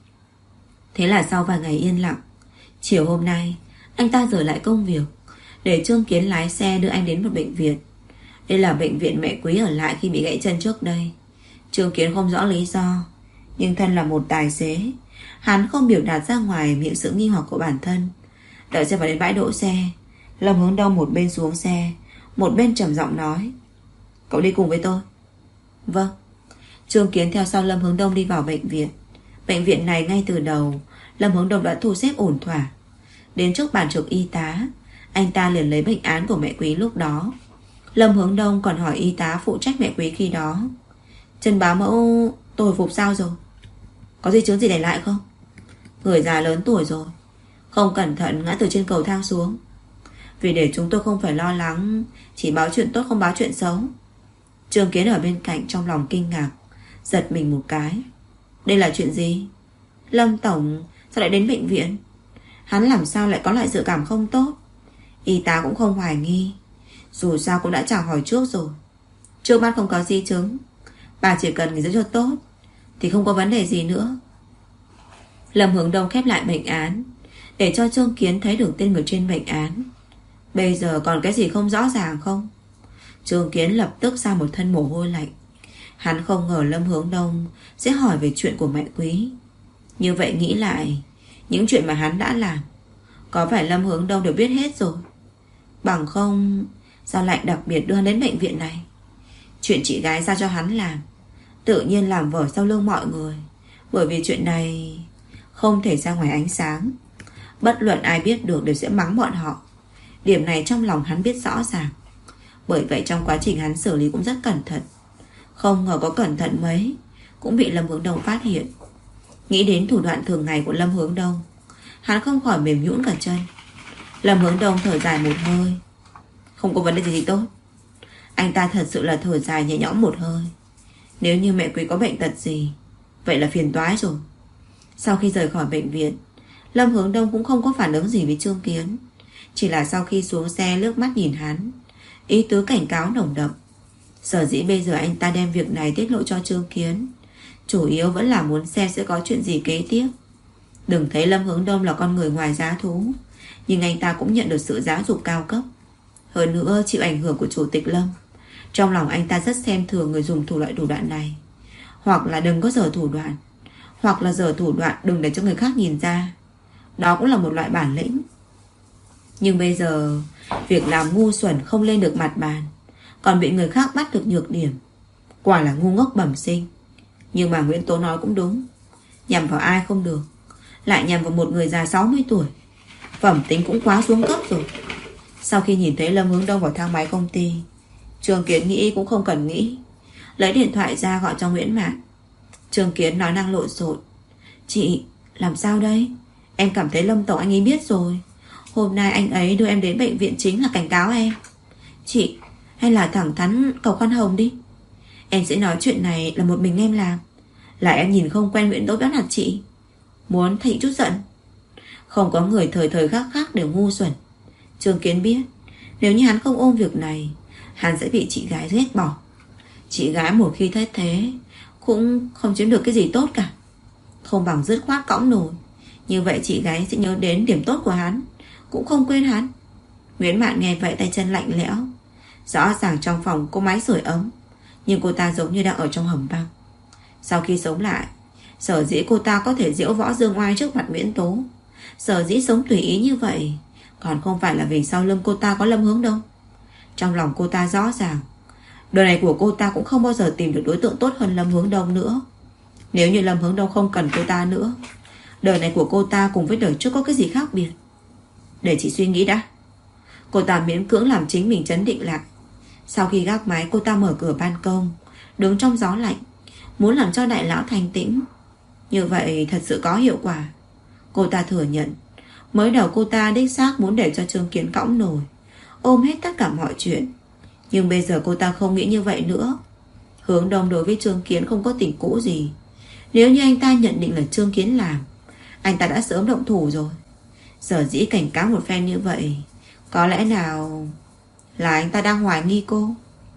Thế là sau vài ngày yên lặng, chiều hôm nay anh ta dời lại công việc, để Trương Kiến lái xe đưa anh đến một bệnh viện. Đây là bệnh viện mẹ Quý ở lại khi bị gãy chân trước đây. Trương Kiến không rõ lý do, nhưng thân là một tài xế, hắn không biểu đạt ra ngoài miệng sự nghi hoặc của bản thân. Đợi xe vào đến bãi đỗ xe, Lâm Hướng Đông một bên xuống xe, một bên trầm giọng nói: "Cậu đi cùng với tôi." "Vâng." Trương Kiến theo sau Lâm Hướng Đông đi vào bệnh viện. Bệnh viện này ngay từ đầu Lâm Hướng Đông đã thu xếp ổn thỏa. Đến trước bàn trực y tá, anh ta liền lấy bệnh án của mẹ Quý lúc đó. Lâm Hướng Đông còn hỏi y tá phụ trách mẹ Quý khi đó: "Chân bá mẫu tôi hồi phục sao rồi? Có di chứng gì để lại không?" "Người già lớn tuổi rồi, không cẩn thận ngã từ trên cầu thang xuống. Vì để chúng tôi không phải lo lắng, chỉ báo chuyện tốt không báo chuyện xấu." Trương Kiến ở bên cạnh trong lòng kinh ngạc, giật mình một cái. Đây là chuyện gì? Lâm tổng sao lại đến bệnh viện? Hắn làm sao lại có loại dự cảm không tốt? Y tá cũng không hoài nghi, dù sao cũng đã chào hỏi trước rồi. Trước mắt không có di chứng, bà chỉ cần nghỉ dưỡng cho tốt thì không có vấn đề gì nữa. Lâm Hướng Đông khép lại bệnh án, để cho Trương Kiến thấy được tên người trên bệnh án. Bây giờ còn cái gì không rõ ràng không? Trương Kiến lập tức ra một thân mồ hôi lạnh. Hắn không ngờ Lâm Hướng Đông sẽ hỏi về chuyện của mẹ Quý. Như vậy nghĩ lại, những chuyện mà hắn đã làm, có phải Lâm Hướng Đông đều biết hết rồi? Bằng không, sao lại đặc biệt đưa hắn đến bệnh viện này? Chuyện chị gái giao cho hắn làm, tự nhiên làm vở sau lưng mọi người. Bởi vì chuyện này không thể ra ngoài ánh sáng, bất luận ai biết được đều sẽ mắng bọn họ. Điểm này trong lòng hắn biết rõ ràng. Bởi vậy trong quá trình hắn xử lý cũng rất cẩn thận. Không ngờ có cẩn thận mấy cũng bị Lâm Hướng Đông phát hiện. Nghĩ đến thủ đoạn thường ngày của Lâm Hướng Đông, hắn không khỏi mềm nhũn cả chân. Lâm Hướng Đông thở dài một hơi. Không có vấn đề gì thì tốt. Anh ta thật sự là thở dài nhẹ nhõm một hơi. Nếu như mẹ Quý có bệnh tật gì, vậy là phiền toái rồi. Sau khi rời khỏi bệnh viện, Lâm Hướng Đông cũng không có phản ứng gì với Trương Kiến. Chỉ là sau khi xuống xe lướt mắt nhìn hắn, ý tứ cảnh cáo nồng đậm. Sở dĩ bây giờ anh ta đem việc này tiết lộ cho Trương Kiến, chủ yếu vẫn là muốn xem sẽ có chuyện gì kế tiếp. Đừng thấy Lâm Hướng Đông là con người ngoài giá thú, nhưng anh ta cũng nhận được sự giáo dục cao cấp. Hơn nữa chịu ảnh hưởng của Chủ tịch Lâm. Trong lòng anh ta rất xem thường người dùng thủ đoạn này. Hoặc là đừng có giở thủ đoạn, hoặc là giở thủ đoạn đừng để cho người khác nhìn ra. Đó cũng là một loại bản lĩnh. Nhưng bây giờ việc làm ngu xuẩn không lên được mặt bàn, còn bị người khác bắt được nhược điểm, quả là ngu ngốc bẩm sinh. Nhưng mà Nguyễn Tố nói cũng đúng, nhằm vào ai không được, lại nhằm vào một người già 60 tuổi. Phẩm tính cũng quá xuống cấp rồi. Sau khi nhìn thấy Lâm Hướng Đông vào thang máy công ty, Trương Kiến nghĩ cũng không cần nghĩ, lấy điện thoại ra gọi cho Nguyễn Mạn. Trương Kiến nói năng lộn xộn: "Chị, làm sao đây? Em cảm thấy Lâm tổng anh ấy biết rồi. Hôm nay anh ấy đưa em đến bệnh viện chính là cảnh cáo em. Chị, hay là thẳng thắn cầu khoan hồng đi. Em sẽ nói chuyện này là một mình em làm, là em nhìn không quen Nguyễn Tố bắt nạt chị, muốn thấy chút giận. Không có người thời thời khắc khắc đều ngu xuẩn. Trương Kiến biết, nếu như hắn không ôm việc này, hắn sẽ bị chị gái ghét bỏ. Chị gái một khi thất thế cũng không chiếm được cái gì tốt cả. Không bằng dứt khoát cõng nổi. Như vậy chị gái sẽ nhớ đến điểm tốt của hắn, cũng không quên hắn." Nguyễn Mạn nghe vậy tay chân lạnh lẽo. Rõ ràng trong phòng có máy sưởi ấm, nhưng cô ta giống như đang ở trong hầm băng. Sau khi sống lại, sở dĩ cô ta có thể diễu võ dương oai trước mặt Nguyễn Tố, sở dĩ sống tùy ý như vậy, còn không phải là vì sau lưng cô ta có Lâm Hướng Đông. Trong lòng cô ta rõ ràng, đời này của cô ta cũng không bao giờ tìm được đối tượng tốt hơn Lâm Hướng Đông nữa. Nếu như Lâm Hướng Đông không cần cô ta nữa, đời này của cô ta cùng với đời trước có cái gì khác biệt? Để chị suy nghĩ đã. Cô ta miễn cưỡng làm chính mình trấn định lại. Sau khi gác máy, cô ta mở cửa ban công, đứng trong gió lạnh, muốn làm cho đại lão thanh tĩnh. Như vậy thật sự có hiệu quả. Cô ta thừa nhận mới đầu cô ta đích xác muốn để cho Trương Kiến cõng nổi, ôm hết tất cả mọi chuyện. Nhưng bây giờ cô ta không nghĩ như vậy nữa. Hướng Đông đối với Trương Kiến không có tình cũ gì. Nếu như anh ta nhận định là Trương Kiến làm, anh ta đã sớm động thủ rồi. Sở dĩ cảnh cáo một phen như vậy, có lẽ nào là anh ta đang hoài nghi cô.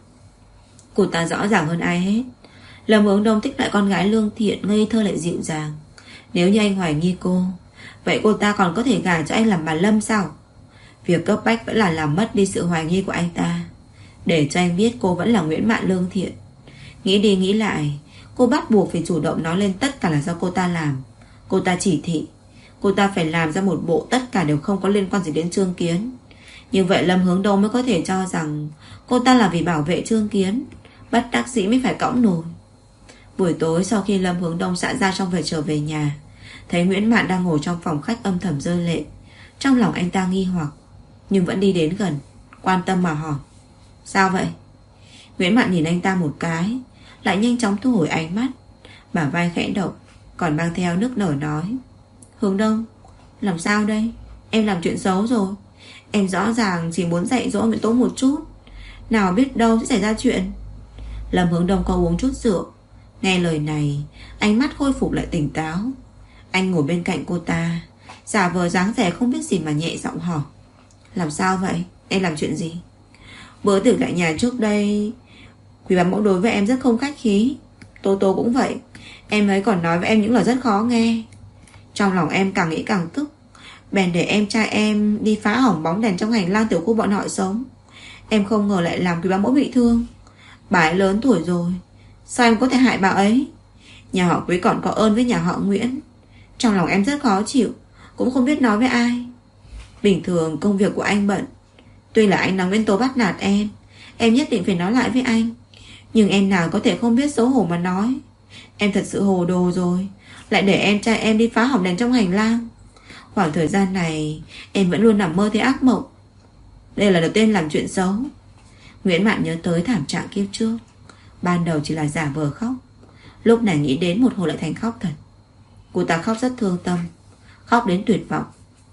Cô ta rõ ràng hơn ai hết, Lâm Hướng Đông thích lại con gái lương thiện, ngây thơ lại dịu dàng. Nếu như anh hoài nghi cô, vậy cô ta còn có thể gả cho anh làm bà Lâm sao? Việc cấp bách vẫn là làm mất đi sự hoài nghi của anh ta, để cho anh biết cô vẫn là Nguyễn Mạn lương thiện. Nghĩ đi nghĩ lại, cô bắt buộc phải chủ động nói lên tất cả là do cô ta làm. Cô ta chỉ thị, cô ta phải làm ra một bộ tất cả đều không có liên quan gì đến Trương Kiến. Như vậy Lâm Hướng Đông mới có thể cho rằng cô ta là vì bảo vệ Trương Kiến, bất đắc dĩ mới phải cõng nổi. Buổi tối sau khi Lâm Hướng Đông xã ra xong phải trở về nhà, thấy Nguyễn Mạn đang ngồi trong phòng khách âm thầm rơi lệ. Trong lòng anh ta nghi hoặc, nhưng vẫn đi đến gần, quan tâm mà hỏi: sao vậy? Nguyễn Mạn nhìn anh ta một cái, lại nhanh chóng thu hồi ánh mắt, bả vai khẽ động, còn mang theo nức nở nói: Hướng Đông, làm sao đây? Em làm chuyện xấu rồi. Em rõ ràng chỉ muốn dạy dỗ Nguyễn Tố một chút, nào biết đâu sẽ xảy ra chuyện. Lâm Hướng Đông có uống chút rượu. Nghe lời này, ánh mắt khôi phục lại tỉnh táo. Anh ngồi bên cạnh cô ta, giả vờ dáng vẻ không biết gì mà nhẹ giọng hỏi: làm sao vậy? Em làm chuyện gì? Bữa tiệc tại nhà trước đây, Quý bà mẫu đối với em rất không khách khí. Tố Tố cũng vậy. Em ấy còn nói với em những lời rất khó nghe. Trong lòng em càng nghĩ càng tức, bèn để em trai em đi phá hỏng bóng đèn trong hành lang tiểu khu bọn họ sống. Em không ngờ lại làm Quý bà mẫu bị thương. Bà ấy lớn tuổi rồi, sao em có thể hại bà ấy? Nhà họ Quý còn có ơn với nhà họ Nguyễn. Trong lòng em rất khó chịu, cũng không biết nói với ai. Bình thường công việc của anh bận, tuy là anh nói Nguyễn Tố bắt nạt em nhất định phải nói lại với anh. Nhưng em nào có thể không biết xấu hổ mà nói. Em thật sự hồ đồ rồi, lại để em trai em đi phá hỏng đèn trong hành lang. Khoảng thời gian này em vẫn luôn nằm mơ thấy ác mộng. Đây là đầu tiên làm chuyện xấu. Nguyễn Mạn nhớ tới thảm trạng kiếp trước. Ban đầu chỉ là giả vờ khóc, lúc này nghĩ đến một hồi lại thành khóc thật. Cô ta khóc rất thương tâm, khóc đến tuyệt vọng.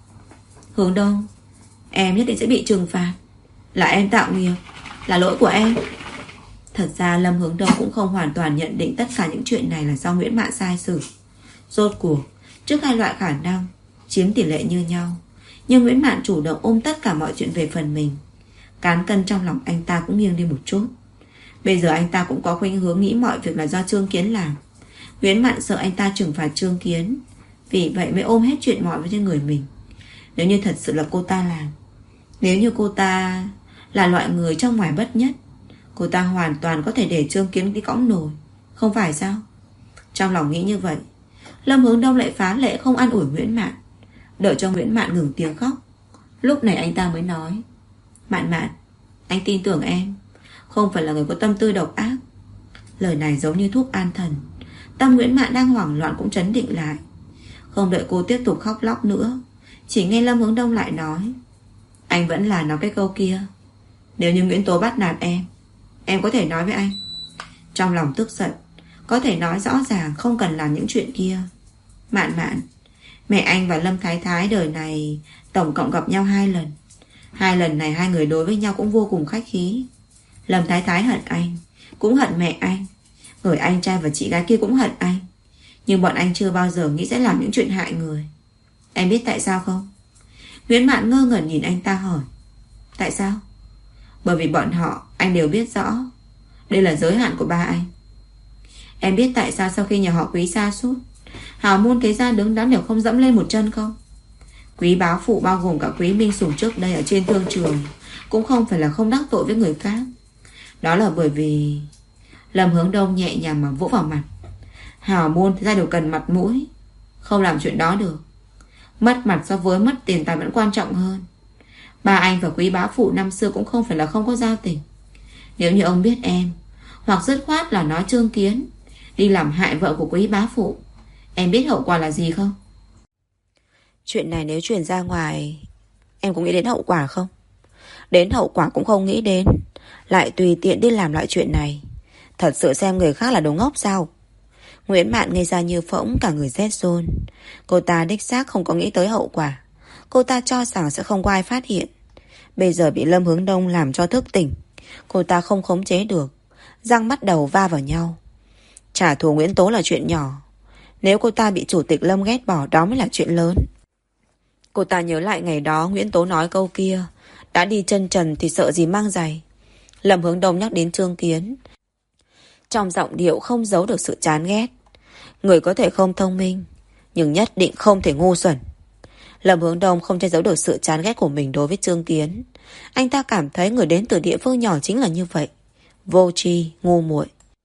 Hướng Đông, em nhất định sẽ bị trừng phạt. Là em tạo nghiệp, là lỗi của em. Thật ra Lâm Hướng Đông cũng không hoàn toàn nhận định tất cả những chuyện này là do Nguyễn Mạn sai xử. Rốt cuộc, trước hai loại khả năng chiếm tỷ lệ như nhau, nhưng Nguyễn Mạn chủ động ôm tất cả mọi chuyện về phần mình. Cán cân trong lòng anh ta cũng nghiêng đi một chút. Bây giờ anh ta cũng có khuynh hướng nghĩ mọi việc là do Trương Kiến làm. Nguyễn Mạn sợ anh ta trừng phạt Trương Kiến, vì vậy mới ôm hết chuyện mọi với trên người mình. Nếu như thật sự là cô ta làm, nếu như cô ta là loại người trong ngoài bất nhất, cô ta hoàn toàn có thể để Trương Kiến đi cõng nổi, không phải sao? Trong lòng nghĩ như vậy, Lâm Hướng Đông lại phá lệ không an ủi Nguyễn Mạn, đợi cho Nguyễn Mạn ngừng tiếng khóc. Lúc này anh ta mới nói: Mạn Mạn, anh tin tưởng em, không phải là người có tâm tư độc ác. Lời này giống như thuốc an thần. Tâm Nguyễn Mạn đang hoảng loạn cũng trấn định lại. Không đợi cô tiếp tục khóc lóc nữa, chỉ nghe Lâm Hướng Đông lại nói: anh vẫn là nói cái câu kia. Nếu như Nguyễn Tố bắt nạt em có thể nói với anh. Trong lòng tức giận, có thể nói rõ ràng không cần làm những chuyện kia. Mạn Mạn, mẹ anh và Lâm Thái Thái đời này tổng cộng gặp nhau 2 lần. 2 lần này hai người đối với nhau cũng vô cùng khách khí. Lâm Thái Thái hận anh, cũng hận mẹ anh. Người anh trai và chị gái kia cũng hận anh. Nhưng bọn anh chưa bao giờ nghĩ sẽ làm những chuyện hại người. Em biết tại sao không? Nguyễn Mạn ngơ ngẩn nhìn anh ta hỏi: tại sao? Bởi vì bọn họ, anh đều biết rõ, đây là giới hạn của ba anh. Em biết tại sao sau khi nhà họ Quý sa sút, hào môn thế gia đứng đắn đều không dẫm lên một chân không? Quý bá phụ bao gồm cả Quý Minh Sủng trước đây ở trên thương trường cũng không phải là không đắc tội với người khác. Đó là bởi vì... Lâm Hướng Đông nhẹ nhàng mà vỗ vào mặt. Hào môn thế gia đều cần mặt mũi, không làm chuyện đó được. Mất mặt so với mất tiền tài vẫn quan trọng hơn. Ba anh và Quý bá phụ năm xưa cũng không phải là không có giao tình. Nếu như ông biết em, hoặc dứt khoát là nói Trương Kiến đi làm hại vợ của Quý bá phụ, em biết hậu quả là gì không? Chuyện này nếu truyền ra ngoài, Em có nghĩ đến hậu quả không? Đến hậu quả cũng không nghĩ đến, lại tùy tiện đi làm loại chuyện này. Thật sự xem người khác là đồ ngốc sao? Nguyễn Mạn ngây ra như phỗng, cả người rét run. Cô ta đích xác không có nghĩ tới hậu quả. Cô ta cho rằng sẽ không có ai phát hiện. Bây giờ bị Lâm Hướng Đông làm cho thức tỉnh. Cô ta không khống chế được, răng mắt đầu va vào nhau. Trả thù Nguyễn Tố là chuyện nhỏ, nếu cô ta bị chủ tịch Lâm ghét bỏ, đó mới là chuyện lớn. Cô ta nhớ lại ngày đó Nguyễn Tố nói câu kia, đã đi chân trần thì sợ gì mang giày. Lâm Hướng Đông nhắc đến Trương Kiến, trong giọng điệu không giấu được sự chán ghét. Người có thể không thông minh, nhưng nhất định không thể ngu xuẩn. Lâm Hướng Đông không che giấu được sự chán ghét của mình đối với Trương Kiến. Anh ta cảm thấy người đến từ địa phương nhỏ chính là như vậy, vô tri, ngu muội.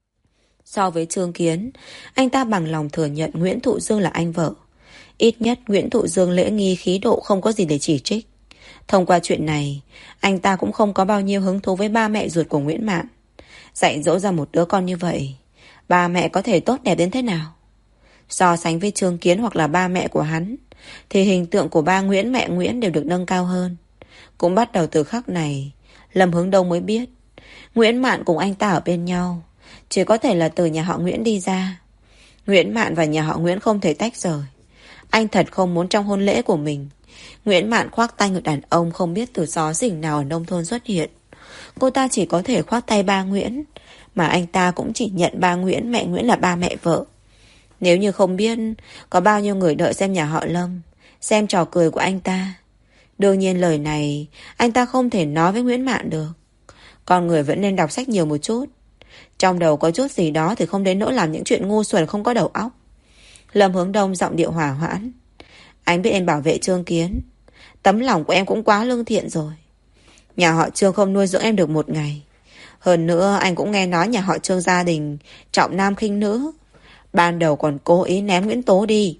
So với Trương Kiến, anh ta bằng lòng thừa nhận Nguyễn Thụ Dương là anh vợ. Ít nhất Nguyễn Thụ Dương lễ nghi khí độ không có gì để chỉ trích. Thông qua chuyện này, anh ta cũng không có bao nhiêu hứng thú với ba mẹ ruột của Nguyễn Mạn. Dạy dỗ ra một đứa con như vậy, ba mẹ có thể tốt đẹp đến thế nào? So sánh với Trương Kiến hoặc là ba mẹ của hắn, thì hình tượng của ba Nguyễn mẹ Nguyễn đều được nâng cao hơn. Cũng bắt đầu từ khắc này, Lâm Hướng Đông mới biết Nguyễn Mạn cùng anh ta ở bên nhau chỉ có thể là từ nhà họ Nguyễn đi ra. Nguyễn Mạn và nhà họ Nguyễn không thể tách rời. Anh thật không muốn trong hôn lễ của mình Nguyễn Mạn khoác tay người đàn ông không biết từ xó xỉnh nào ở nông thôn xuất hiện. Cô ta chỉ có thể khoác tay ba Nguyễn, mà anh ta cũng chỉ nhận ba Nguyễn mẹ Nguyễn là ba mẹ vợ. Nếu như không biết có bao nhiêu người đợi xem nhà họ Lâm, xem trò cười của anh ta. Đương nhiên lời này anh ta không thể nói với Nguyễn Mạn được. Con người vẫn nên đọc sách nhiều một chút. Trong đầu có chút gì đó thì không đến nỗi làm những chuyện ngu xuẩn không có đầu óc. Lâm Hướng Đông giọng điệu hòa hoãn. Anh biết em bảo vệ Trương Kiến, tấm lòng của em cũng quá lương thiện rồi. Nhà họ Trương không nuôi dưỡng em được một ngày. Hơn nữa anh cũng nghe nói nhà họ Trương gia đình trọng nam khinh nữ, ban đầu còn cố ý ném Nguyễn Tố đi.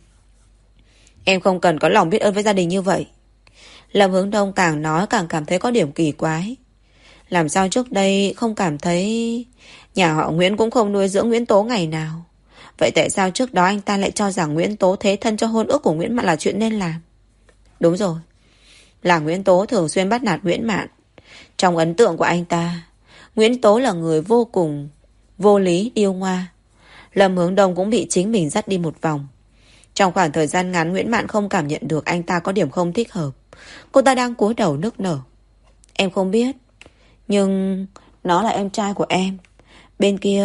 Em không cần có lòng biết ơn với gia đình như vậy. Lâm Hướng Đông càng nói càng cảm thấy có điểm kỳ quái. Làm sao trước đây không cảm thấy nhà họ Nguyễn cũng không nuôi dưỡng Nguyễn Tố ngày nào? Vậy tại sao trước đó anh ta lại cho rằng Nguyễn Tố thế thân cho hôn ước của Nguyễn Mạn là chuyện nên làm? Đúng rồi, là Nguyễn Tố thường xuyên bắt nạt Nguyễn Mạn. Trong ấn tượng của anh ta, Nguyễn Tố là người vô cùng vô lý, điêu ngoa. Lâm Hướng Đông cũng bị chính mình dắt đi một vòng. Trong khoảng thời gian ngắn, Nguyễn Mạn không cảm nhận được anh ta có điểm không thích hợp. Cô ta đang cúi đầu nức nở. Em không biết, nhưng nó là em trai của em. Bên kia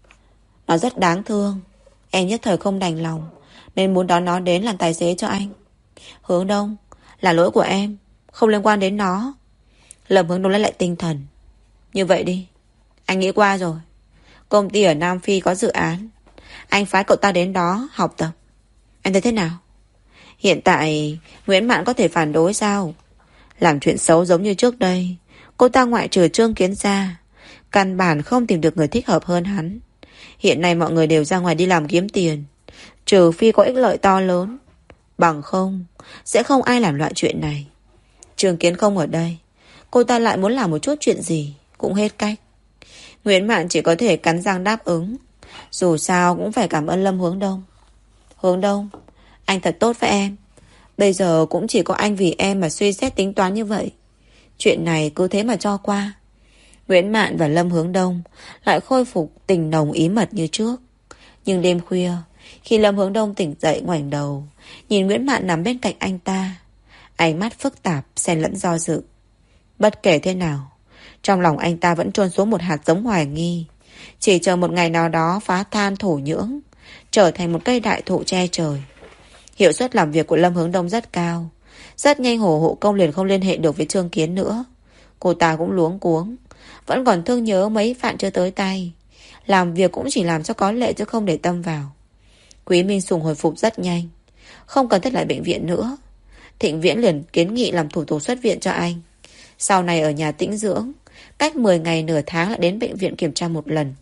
nó rất đáng thương. Em nhất thời không đành lòng, nên muốn đón nó đến làm tài xế cho anh. Hướng Đông, là lỗi của em, không liên quan đến nó. Lâm Hướng Đông lấy lại tinh thần. Như vậy đi, anh nghĩ qua rồi. Công ty ở Nam Phi có dự án, anh phái cậu ta đến đó học tập. Anh thấy thế nào? Hiện tại Nguyễn Mạn có thể phản đối sao? Làm chuyện xấu giống như trước đây, cô ta ngoại trừ Trương Kiến ra, căn bản không tìm được người thích hợp hơn hắn. Hiện nay mọi người đều ra ngoài đi làm kiếm tiền, trừ phi có ích lợi to lớn, bằng không sẽ không ai làm loại chuyện này. Trương Kiến không ở đây, cô ta lại muốn làm một chút chuyện gì cũng hết cách. Nguyễn Mạn chỉ có thể cắn răng đáp ứng. Dù sao cũng phải cảm ơn Lâm Hướng Đông. Hướng Đông, anh thật tốt với em. Bây giờ cũng chỉ có anh vì em mà suy xét tính toán như vậy. Chuyện này cứ thế mà cho qua. Nguyễn Mạn và Lâm Hướng Đông lại khôi phục tình nồng ý mật như trước. Nhưng đêm khuya, khi Lâm Hướng Đông tỉnh dậy ngoảnh đầu, nhìn Nguyễn Mạn nằm bên cạnh anh ta, ánh mắt phức tạp xen lẫn do dự. Bất kể thế nào, trong lòng anh ta vẫn chôn xuống một hạt giống hoài nghi, chỉ chờ một ngày nào đó phá than thổ nhưỡng, trở thành một cây đại thụ che trời. Hiệu suất làm việc của Lâm Hướng Đông rất cao. Rất nhanh Hồ Hộ Công liền không liên hệ được với Trương Kiến nữa. Cô ta cũng luống cuống, vẫn còn thương nhớ mấy phạn chưa tới tay. Làm việc cũng chỉ làm cho có lệ chứ không để tâm vào. Quý Minh Sùng hồi phục rất nhanh, không cần thiết lại bệnh viện nữa. Thịnh Viễn liền kiến nghị làm thủ tục xuất viện cho anh. Sau này ở nhà tĩnh dưỡng, cách 10 ngày nửa tháng lại đến bệnh viện kiểm tra một lần.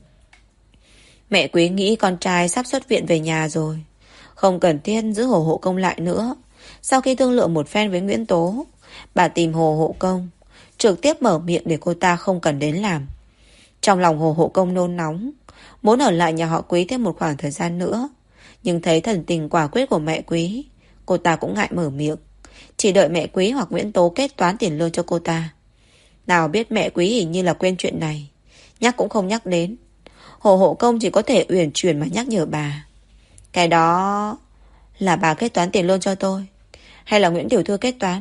Mẹ Quý nghĩ con trai sắp xuất viện về nhà rồi, không cần thiết giữ Hồ Hộ Công lại nữa. Sau khi thương lượng một phen với Nguyễn Tố, bà tìm Hồ Hộ Công, trực tiếp mở miệng để cô ta không cần đến làm. Trong lòng Hồ Hộ Công nôn nóng, muốn ở lại nhà họ Quý thêm một khoảng thời gian nữa. Nhưng thấy thần tình quả quyết của mẹ Quý, cô ta cũng ngại mở miệng. Chỉ đợi mẹ Quý hoặc Nguyễn Tố kết toán tiền lương cho cô ta. Nào biết mẹ Quý hình như là quên chuyện này, nhắc cũng không nhắc đến. Hồ Hộ Công chỉ có thể uyển chuyển mà nhắc nhở bà. Cái đó là bà kết toán tiền lương cho tôi, hay là Nguyễn tiểu thư kết toán?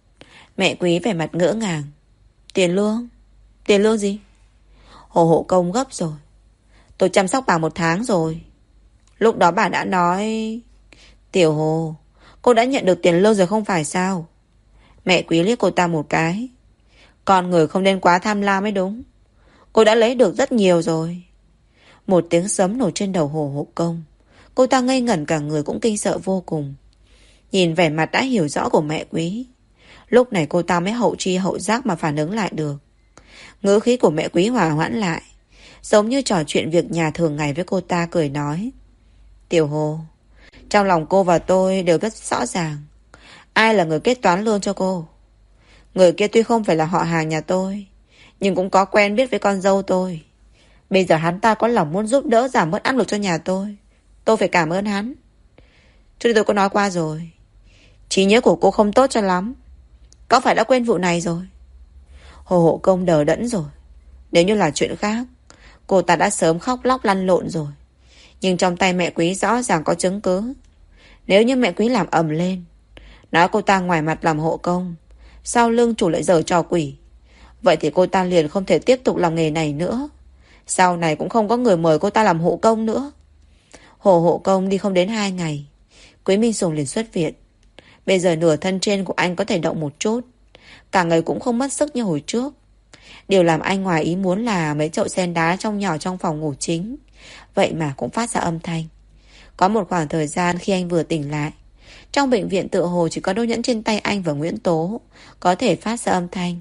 Mẹ Quý vẻ mặt ngỡ ngàng. Tiền lương? Tiền lương gì? Hồ Hộ Công gấp rồi. Tôi chăm sóc bà 1 tháng rồi. Lúc đó bà đã nói... Tiểu Hồ, cô đã nhận được tiền lương rồi không phải sao? Mẹ Quý liếc cô ta một cái. Con người không nên quá tham lam mới đúng. Cô đã lấy được rất nhiều rồi. Một tiếng sấm nổ trên đầu Hồ Hộ Công. Cô ta ngây ngẩn cả người, cũng kinh sợ vô cùng. Nhìn vẻ mặt đã hiểu rõ của mẹ Quý, lúc này cô ta mới hậu chi hậu giác mà phản ứng lại được. Ngữ khí của mẹ Quý hòa hoãn lại, giống như trò chuyện việc nhà thường ngày với cô ta, cười nói. Tiểu Hồ, trong lòng cô và tôi đều rất rõ ràng ai là người kết toán lương cho cô. Người kia tuy không phải là họ hàng nhà tôi, nhưng cũng có quen biết với con dâu tôi. Bây giờ hắn ta có lòng muốn giúp đỡ giảm bớt áp lực cho nhà tôi phải cảm ơn hắn. Trước đây tôi có nói qua rồi, trí nhớ của cô không tốt cho lắm. Có phải đã quên vụ này rồi? Hồ Hộ Công đờ đẫn rồi. Nếu như là chuyện khác, cô ta đã sớm khóc lóc lăn lộn rồi. Nhưng trong tay mẹ Quý rõ ràng có chứng cứ. Nếu như mẹ Quý làm ầm lên, nói cô ta ngoài mặt làm hộ công, sau lưng chủ lại giở trò quỷ, vậy thì cô ta liền không thể tiếp tục làm nghề này nữa. Sau này cũng không có người mời cô ta làm hộ công nữa. Hồ Hộ Công đi không đến 2 ngày, Quý Minh Sùng liền xuất viện. Bây giờ nửa thân trên của anh có thể động một chút, cả người cũng không mất sức như hồi trước. Điều làm anh ngoài ý muốn là mấy chậu sen đá trong nhỏ trong phòng ngủ chính, vậy mà cũng phát ra âm thanh. Có một khoảng thời gian khi anh vừa tỉnh lại, trong bệnh viện tựa hồ chỉ có đôi nhẫn trên tay anh và Nguyễn Tố có thể phát ra âm thanh.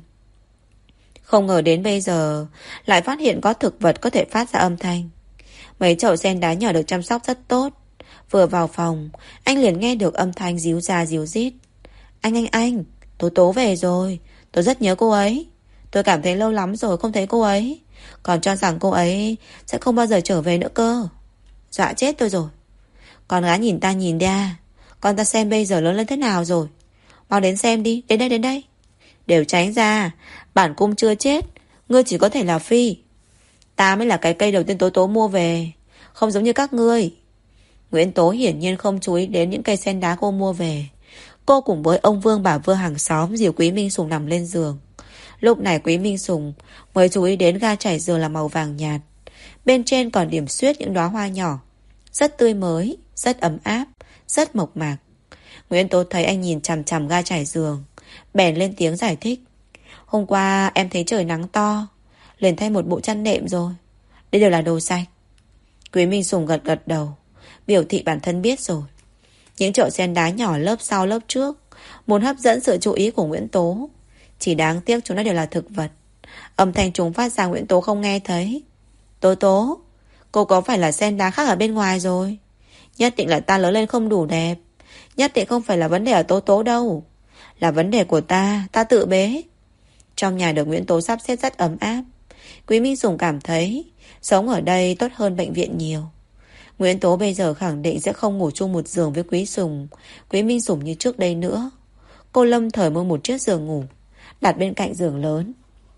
Không ngờ đến bây giờ lại phát hiện có thực vật có thể phát ra âm thanh. Mấy chậu sen đá nhỏ được chăm sóc rất tốt. Vừa vào phòng, anh liền nghe được âm thanh ríu ra ríu rít. Anh, Tố Tố về rồi. Tôi rất nhớ cô ấy. Tôi cảm thấy lâu lắm rồi không thấy cô ấy, còn cho rằng cô ấy sẽ không bao giờ trở về nữa cơ. Dọa chết tôi rồi. Con gái nhìn ta nhìn ra, con ta xem bây giờ lớn lên thế nào rồi. Mau đến xem đi, đến đây. Đều tránh ra, bản cung chưa chết, ngươi chỉ có thể là phi. Ta mới là cái cây đầu tiên Tố Tố mua về, không giống như các ngươi. Nguyễn Tố hiển nhiên không chú ý đến những cây sen đá cô mua về. Cô cùng với ông Vương bà Vương hàng xóm dìu Quý Minh Sùng nằm lên giường. Lúc này Quý Minh Sùng mới chú ý đến ga trải giường là màu vàng nhạt, bên trên còn điểm xuyết những đóa hoa nhỏ, rất tươi mới, rất ấm áp, rất mộc mạc. Nguyễn Tố thấy anh nhìn chằm chằm ga trải giường, bèn lên tiếng giải thích. Hôm qua em thấy trời nắng to, liền thay một bộ chăn nệm rồi. Đây đều là đồ sạch. Quý Minh Sùng gật gật đầu, biểu thị bản thân biết rồi. Những chậu sen đá nhỏ lớp sau lớp trước muốn hấp dẫn sự chú ý của Nguyễn Tố. Chỉ đáng tiếc chúng nó đều là thực vật. Âm thanh chúng phát ra Nguyễn Tố không nghe thấy. Tố Tố, cô có phải là sen đá khác ở bên ngoài rồi? Nhất định là ta lớn lên không đủ đẹp. Nhất định không phải là vấn đề ở Tố Tố đâu, là vấn đề của ta tự bế. Trong nhà được Nguyễn Tố sắp xếp rất ấm áp. Quý Minh Sùng cảm thấy sống ở đây tốt hơn bệnh viện nhiều. Nguyễn Tố bây giờ khẳng định sẽ không ngủ chung một giường với Quý Minh Sùng như trước đây nữa. Cô lâm thời mua một chiếc giường ngủ đặt bên cạnh giường lớn.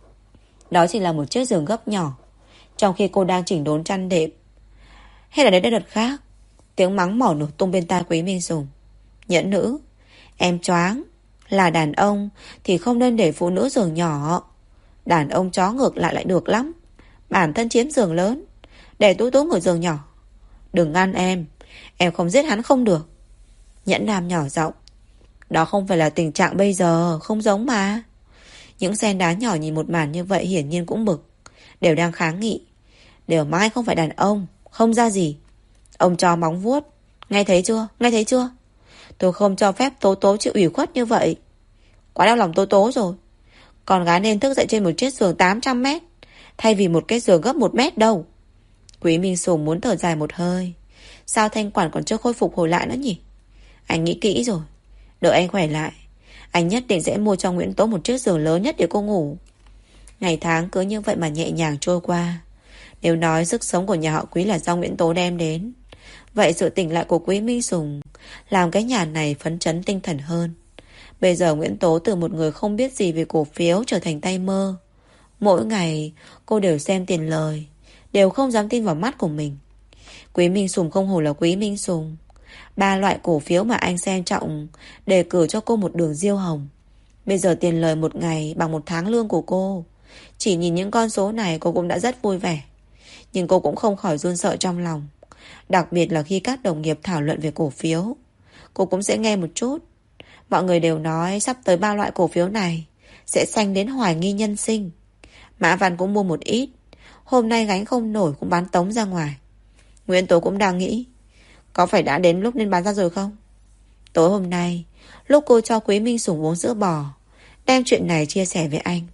Đó chỉ là một chiếc giường gấp nhỏ. Trong khi cô đang chỉnh đốn chăn đệm, hay là đến đợt khác, tiếng mắng mỏ nổ tung bên tai Quý Minh Sùng. Nhẫn nữ, em choáng. Là đàn ông thì không nên để phụ nữ giường nhỏ. Đàn ông chó ngược lại được lắm. Bản thân chiếm giường lớn, để Tú Tú ngồi giường nhỏ. Đừng ngăn em không giết hắn không được. Nhẫn nam nhỏ giọng. Đó không phải là tình trạng bây giờ, không giống mà. Những sen đá nhỏ nhìn một màn như vậy hiển nhiên cũng bực, đều đang kháng nghị. Đều mai không phải đàn ông, không ra gì. Ông cho móng vuốt, nghe thấy chưa? Tôi không cho phép Tố Tố chịu ủy khuất như vậy. Quá đau lòng Tố Tố rồi. Con gái nên thức dậy trên một chiếc giường 800 mét, thay vì một cái giường gấp 1 mét đâu. Quý Minh Sùng muốn thở dài một hơi. Sao thanh quản còn chưa khôi phục hồi lại nữa nhỉ? Anh nghĩ kỹ rồi, đợi anh khỏe lại, anh nhất định sẽ mua cho Nguyễn Tố một chiếc giường lớn nhất để cô ngủ. Ngày tháng cứ như vậy mà nhẹ nhàng trôi qua. Nếu nói sức sống của nhà họ Quý là do Nguyễn Tố đem đến, vậy sự tỉnh lại của Quý Minh Sùng làm cái nhà này phấn chấn tinh thần hơn. Bây giờ Nguyễn Tố từ một người không biết gì về cổ phiếu trở thành tay mơ. Mỗi ngày cô đều xem tiền lời, đều không dám tin vào mắt của mình. Quý Minh Sùng không hổ là Quý Minh Sùng. 3 loại cổ phiếu mà anh xem trọng đề cử cho cô một đường diêu hồng. Bây giờ tiền lời một ngày bằng 1 tháng lương của cô. Chỉ nhìn những con số này cô cũng đã rất vui vẻ. Nhưng cô cũng không khỏi run sợ trong lòng. Đặc biệt là khi các đồng nghiệp thảo luận về cổ phiếu, cô cũng sẽ nghe một chút. Mọi người đều nói sắp tới 3 loại cổ phiếu này sẽ sanh đến hoài nghi nhân sinh. Mã Văn cũng mua một ít. Hôm nay gánh không nổi cũng bán tống ra ngoài. Nguyễn Tố cũng đang nghĩ, có phải đã đến lúc nên bán ra rồi không? Tối hôm nay, lúc cô cho Quý Minh Sùng uống sữa bò, đem chuyện này chia sẻ với anh.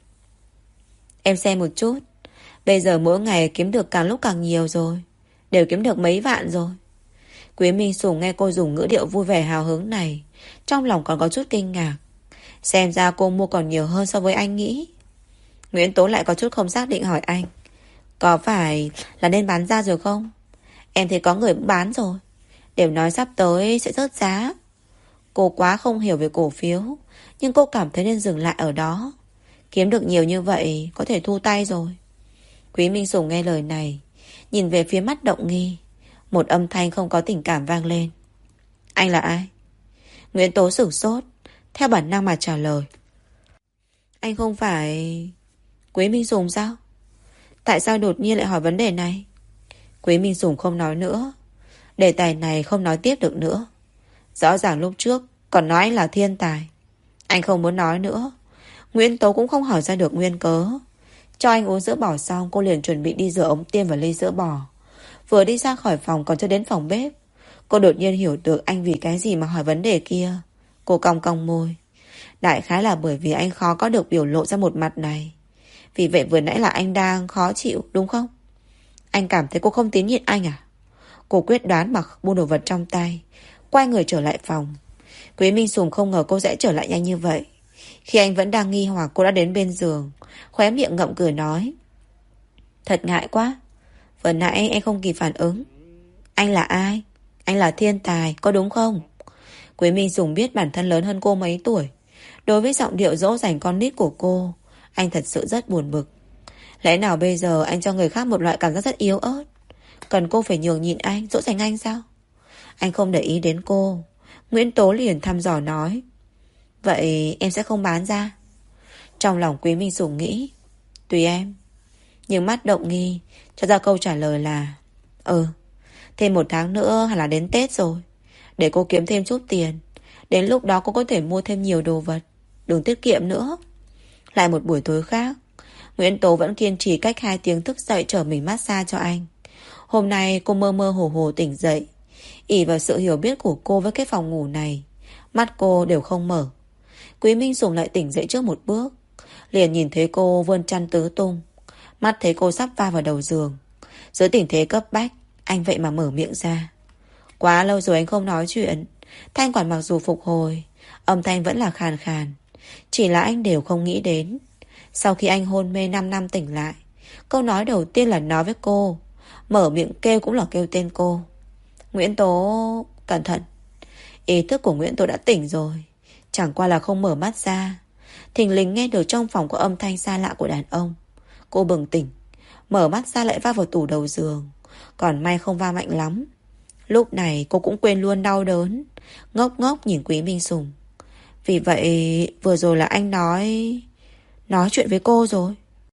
Em xem một chút. Bây giờ mỗi ngày kiếm được càng lúc càng nhiều rồi. Đều kiếm được mấy vạn rồi. Quý Minh Sùng nghe cô dùng ngữ điệu vui vẻ hào hứng này, trong lòng còn có chút kinh ngạc. Xem ra cô mua còn nhiều hơn so với anh nghĩ. Nguyễn Tố lại có chút không xác định hỏi anh, có phải là nên bán ra rồi không? Em thấy có người cũng bán rồi. Đều nói sắp tới sẽ rớt giá. Cô quá không hiểu về cổ phiếu, nhưng cô cảm thấy nên dừng lại ở đó. Kiếm được nhiều như vậy có thể thu tay rồi. Quý Minh Sùng nghe lời này, nhìn về phía mắt Động Nghi. Một âm thanh không có tình cảm vang lên. Anh là ai? Nguyễn Tố sửng sốt, theo bản năng mà trả lời. Anh không phải... Quý Minh Sùng sao? Tại sao đột nhiên lại hỏi vấn đề này? Quý Minh Sùng không nói nữa. Đề tài này không nói tiếp được nữa. Rõ ràng lúc trước còn nói anh là thiên tài. Anh không muốn nói nữa. Nguyễn Tố cũng không hỏi ra được nguyên cớ. Cho anh uống sữa bò xong, cô liền chuẩn bị đi rửa ống tiêm và ly sữa bò. Vừa đi ra khỏi phòng còn chưa đến phòng bếp, cô đột nhiên hiểu được anh vì cái gì mà hỏi vấn đề kia. Cô cong cong môi. Đại khái là bởi vì anh khó có được biểu lộ ra một mặt này. Vì vậy vừa nãy là anh đang khó chịu đúng không? Anh cảm thấy cô không tín nhiệm anh à? Cô quyết đoán mà buông đồ vật trong tay, quay người trở lại phòng. Quý Minh Sùng không ngờ cô sẽ trở lại nhanh như vậy. Khi anh vẫn đang nghi hoặc, cô đã đến bên giường, khóe miệng ngậm cười nói, thật ngại quá, vừa nãy anh không kịp phản ứng. Anh là ai? Anh là thiên tài, có đúng không? Quý Minh Sùng biết bản thân lớn hơn cô mấy tuổi. Đối với giọng điệu dỗ dành con nít của cô, anh thật sự rất buồn bực. Lẽ nào bây giờ anh cho người khác một loại cảm giác rất yếu ớt, cần cô phải nhường nhịn anh, dỗ dành anh sao? Anh không để ý đến cô. Nguyễn Tố liền thăm dò nói, vậy em sẽ không bán ra? Trong lòng Quý Minh Sùng nghĩ, tùy em. Nhưng mắt Động Nghi cho ra câu trả lời là, thêm 1 tháng nữa hẳn là đến Tết rồi. Để cô kiếm thêm chút tiền, đến lúc đó cô có thể mua thêm nhiều đồ vật, đừng tiết kiệm nữa. Lại một buổi tối khác, Nguyễn Tố vẫn kiên trì cách 2 tiếng thức dậy chở mình massage cho anh. Hôm nay cô mơ mơ hồ hồ tỉnh dậy. Ỷ vào sự hiểu biết của cô với cái phòng ngủ này, mắt cô đều không mở. Quý Minh Sùng lại tỉnh dậy trước một bước, liền nhìn thấy cô vươn chăn tứ tung. Mắt thấy cô sắp va vào đầu giường. Dưới tình thế cấp bách, anh vậy mà mở miệng ra. Quá lâu rồi anh không nói chuyện. Thanh quản mặc dù phục hồi, âm thanh vẫn là khàn khàn. Chỉ là anh đều không nghĩ đến, sau khi anh hôn mê 5 năm tỉnh lại, câu nói đầu tiên là nói với cô, mở miệng kêu cũng là kêu tên cô. Nguyễn Tố, cẩn thận. Ý thức của Nguyễn Tố đã tỉnh rồi, chẳng qua là không mở mắt ra. Thình lình nghe được trong phòng có âm thanh xa lạ của đàn ông. Cô bừng tỉnh, mở mắt ra lại va vào tủ đầu giường. Còn may không va mạnh lắm. Lúc này cô cũng quên luôn đau đớn, ngốc ngốc nhìn Quý Minh Sùng. Vì vậy vừa rồi là anh nói chuyện với cô rồi.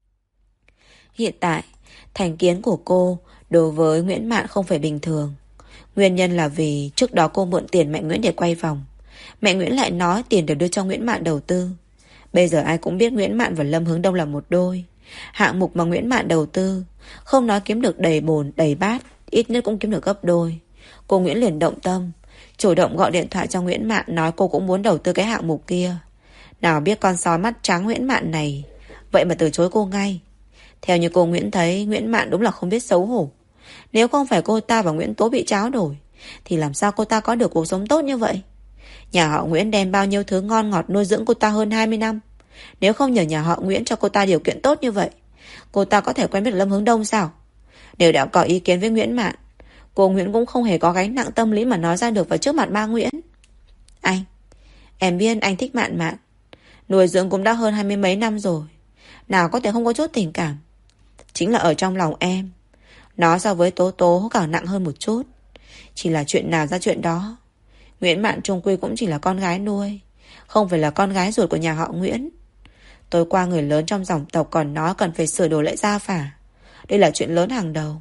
Hiện tại thành kiến của cô đối với Nguyễn Mạn không phải bình thường. Nguyên nhân là vì trước đó cô mượn tiền mẹ Nguyễn để quay vòng. Mẹ Nguyễn lại nói tiền đều đưa cho Nguyễn Mạn đầu tư. Bây giờ ai cũng biết Nguyễn Mạn và Lâm Hướng Đông là một đôi. Hạng mục mà Nguyễn Mạn đầu tư, không nói kiếm được đầy bồn đầy bát, ít nhất cũng kiếm được gấp đôi. Cô Nguyễn liền động tâm, chủ động gọi điện thoại cho Nguyễn Mạn, nói cô cũng muốn đầu tư cái hạng mục kia. Nào biết con sói mắt trắng Nguyễn Mạn này vậy mà từ chối cô ngay. Theo như cô Nguyễn thấy, Nguyễn Mạn đúng là không biết xấu hổ. Nếu không phải cô ta và Nguyễn Tố bị tráo đổi, thì làm sao cô ta có được cuộc sống tốt như vậy? Nhà họ Nguyễn đem bao nhiêu thứ ngon ngọt nuôi dưỡng cô ta hơn 20 năm. Nếu không nhờ nhà họ Nguyễn cho cô ta điều kiện tốt như vậy, cô ta có thể quen biết Lâm Hướng Đông sao? Nếu đã có ý kiến với Nguyễn Mạn, cô Nguyễn cũng không hề có gánh nặng tâm lý mà nói ra được vào trước mặt ba Nguyễn. Em biết anh thích Mạn Mạn, nuôi dưỡng cũng đã hơn 20 mấy năm rồi, nào có thể không có chút tình cảm. Chính là ở trong lòng em, nó so với Tố Tố càng nặng hơn một chút. Chỉ là chuyện nào ra chuyện đó. Nguyễn Mạn chung quy cũng chỉ là con gái nuôi, không phải là con gái ruột của nhà họ Nguyễn. Tối qua người lớn trong dòng tộc còn nói cần phải sửa đổi lại gia phả. Đây là chuyện lớn hàng đầu.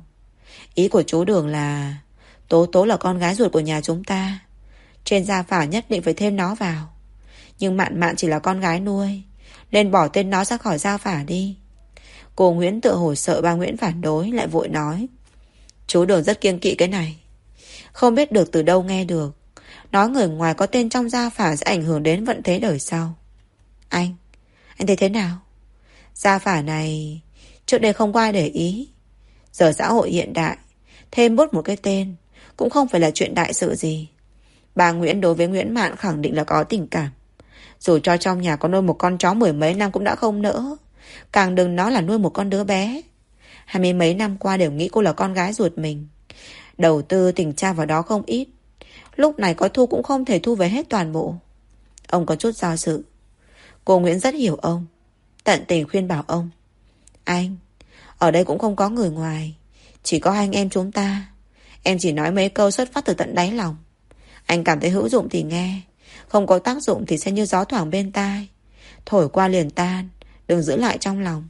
Ý của chú Đường là Tố Tố là con gái ruột của nhà chúng ta, trên gia phả nhất định phải thêm nó vào. Nhưng Mạn Mạn chỉ là con gái nuôi, nên bỏ tên nó ra khỏi gia phả đi. Cô Nguyễn tự hồ sợ ba Nguyễn phản đối, lại vội nói: chú Đường rất kiêng kỵ cái này. Không biết được từ đâu nghe được, nói người ngoài có tên trong gia phả sẽ ảnh hưởng đến vận thế đời sau. Anh thấy thế nào? Gia phả này trước đây không có ai để ý. Giờ xã hội hiện đại, thêm bớt một cái tên cũng không phải là chuyện đại sự gì. Bà Nguyễn đối với Nguyễn Mạn khẳng định là có tình cảm. Dù cho trong nhà có nuôi một con chó 10 mấy năm cũng đã không nỡ, càng đừng nói là nuôi một con đứa bé. 20 mấy năm qua đều nghĩ cô là con gái ruột mình, đầu tư tình cha vào đó không ít. Lúc này có thu cũng không thể thu về hết toàn bộ. Ông có chút do dự. Cô Nguyễn rất hiểu ông, tận tình khuyên bảo ông: anh, ở đây cũng không có người ngoài, chỉ có hai anh em chúng ta. Em chỉ nói mấy câu xuất phát từ tận đáy lòng. Anh cảm thấy hữu dụng thì nghe, không có tác dụng thì sẽ như gió thoảng bên tai, thổi qua liền tan, đừng giữ lại trong lòng.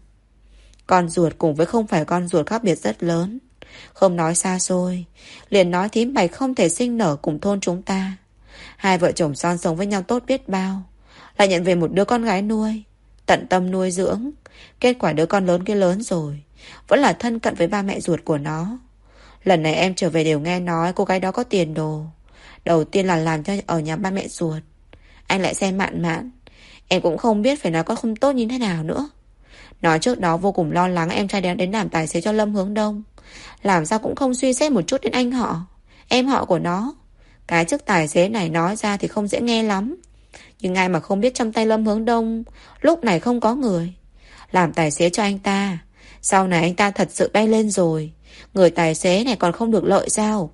Con ruột cùng với không phải con ruột khác biệt rất lớn. Không nói xa xôi, liền nói thím Bạch không thể sinh nở cùng thôn chúng ta. Hai vợ chồng son sống với nhau tốt biết bao, lại nhận về một đứa con gái nuôi, tận tâm nuôi dưỡng. Kết quả đứa con lớn kia lớn rồi, vẫn là thân cận với ba mẹ ruột của nó. Lần này em trở về đều nghe nói cô gái đó có tiền đồ. Đầu tiên là làm cho ở nhà ba mẹ ruột. Anh lại xem Mạn Mạn, em cũng không biết phải nói có không tốt như thế nào nữa. Nói trước đó vô cùng lo lắng em trai đến làm tài xế cho Lâm Hướng Đông, làm sao cũng không suy xét một chút đến anh họ, em họ của nó. Cái chức tài xế này nói ra thì không dễ nghe lắm, nhưng ai mà không biết trong tay Lâm Hướng Đông lúc này không có người. Làm tài xế cho anh ta, sau này anh ta thật sự bay lên rồi, người tài xế này còn không được lợi sao?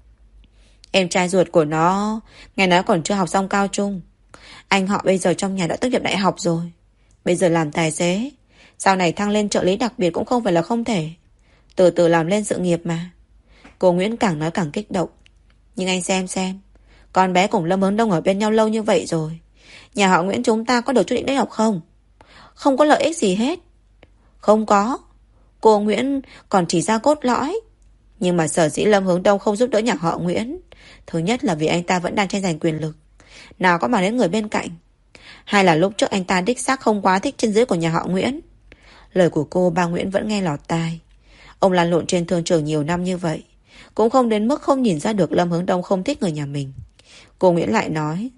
Em trai ruột của nó nghe nói còn chưa học xong cao trung. Anh họ bây giờ trong nhà đã tốt nghiệp đại học rồi, bây giờ làm tài xế, sau này thăng lên trợ lý đặc biệt cũng không phải là không thể. Từ từ làm lên sự nghiệp mà. Cô Nguyễn càng nói càng kích động. Nhưng anh xem, con bé cùng Lâm Hướng Đông ở bên nhau lâu như vậy rồi, nhà họ Nguyễn chúng ta có được chút định đại học không? Không có lợi ích gì hết. Không có. Cô Nguyễn còn chỉ ra cốt lõi. Nhưng mà sở dĩ Lâm Hướng Đông không giúp đỡ nhà họ Nguyễn, thứ nhất là vì anh ta vẫn đang tranh giành quyền lực, nào có mà đến người bên cạnh. Hai là lúc trước anh ta đích xác không quá thích trên dưới của nhà họ Nguyễn. Lời của cô ba Nguyễn vẫn nghe lọt tai. Ông lăn lộn trên thương trường nhiều năm như vậy, cũng không đến mức không nhìn ra được Lâm Hướng Đông không thích người nhà mình. Cô Nguyễn lại nói: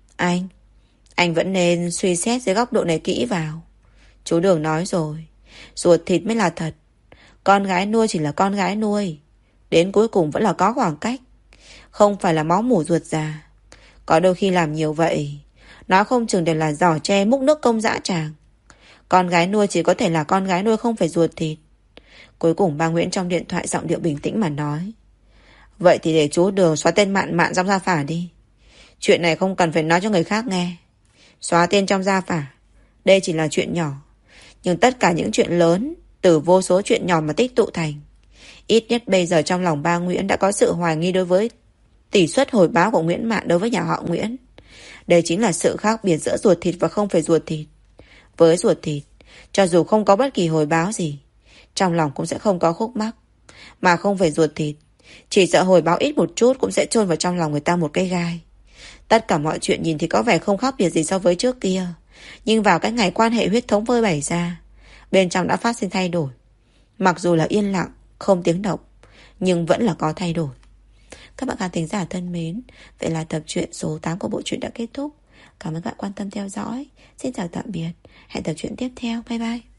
Anh vẫn nên suy xét dưới góc độ này kỹ vào. Chú Đường nói rồi, ruột thịt mới là thật. Con gái nuôi chỉ là con gái nuôi, đến cuối cùng vẫn là có khoảng cách, không phải là máu mủ ruột già. Có đôi khi làm nhiều vậy, nói không chừng đều là giỏ tre múc nước công dã tràng. Con gái nuôi chỉ có thể là con gái nuôi, không phải ruột thịt. Cuối cùng ba Nguyễn trong điện thoại giọng điệu bình tĩnh mà nói: vậy thì để chú Đường xóa tên Mạn Mạn trong gia phả đi. Chuyện này không cần phải nói cho người khác nghe. Xóa tên trong gia phả, đây chỉ là chuyện nhỏ, nhưng tất cả những chuyện lớn từ vô số chuyện nhỏ mà tích tụ thành. Ít nhất bây giờ trong lòng ba Nguyễn đã có sự hoài nghi đối với tỷ suất hồi báo của Nguyễn Mạn đối với nhà họ Nguyễn. Đây chính là sự khác biệt giữa ruột thịt và không phải ruột thịt. Với ruột thịt, cho dù không có bất kỳ hồi báo gì, trong lòng cũng sẽ không có khúc mắc. Mà không phải ruột thịt, chỉ sợ hồi báo ít một chút cũng sẽ chôn vào trong lòng người ta một cây gai. Tất cả mọi chuyện nhìn thì có vẻ không khác biệt gì so với trước kia, nhưng vào cái ngày quan hệ huyết thống phơi bày ra, bên trong đã phát sinh thay đổi. Mặc dù là yên lặng, không tiếng động, nhưng vẫn là có thay đổi. Các bạn khán thính giả thân mến, vậy là tập truyện số 8 của bộ truyện đã kết thúc. Cảm ơn các bạn quan tâm theo dõi. Xin chào tạm biệt. Hẹn tập truyện tiếp theo. Bye bye.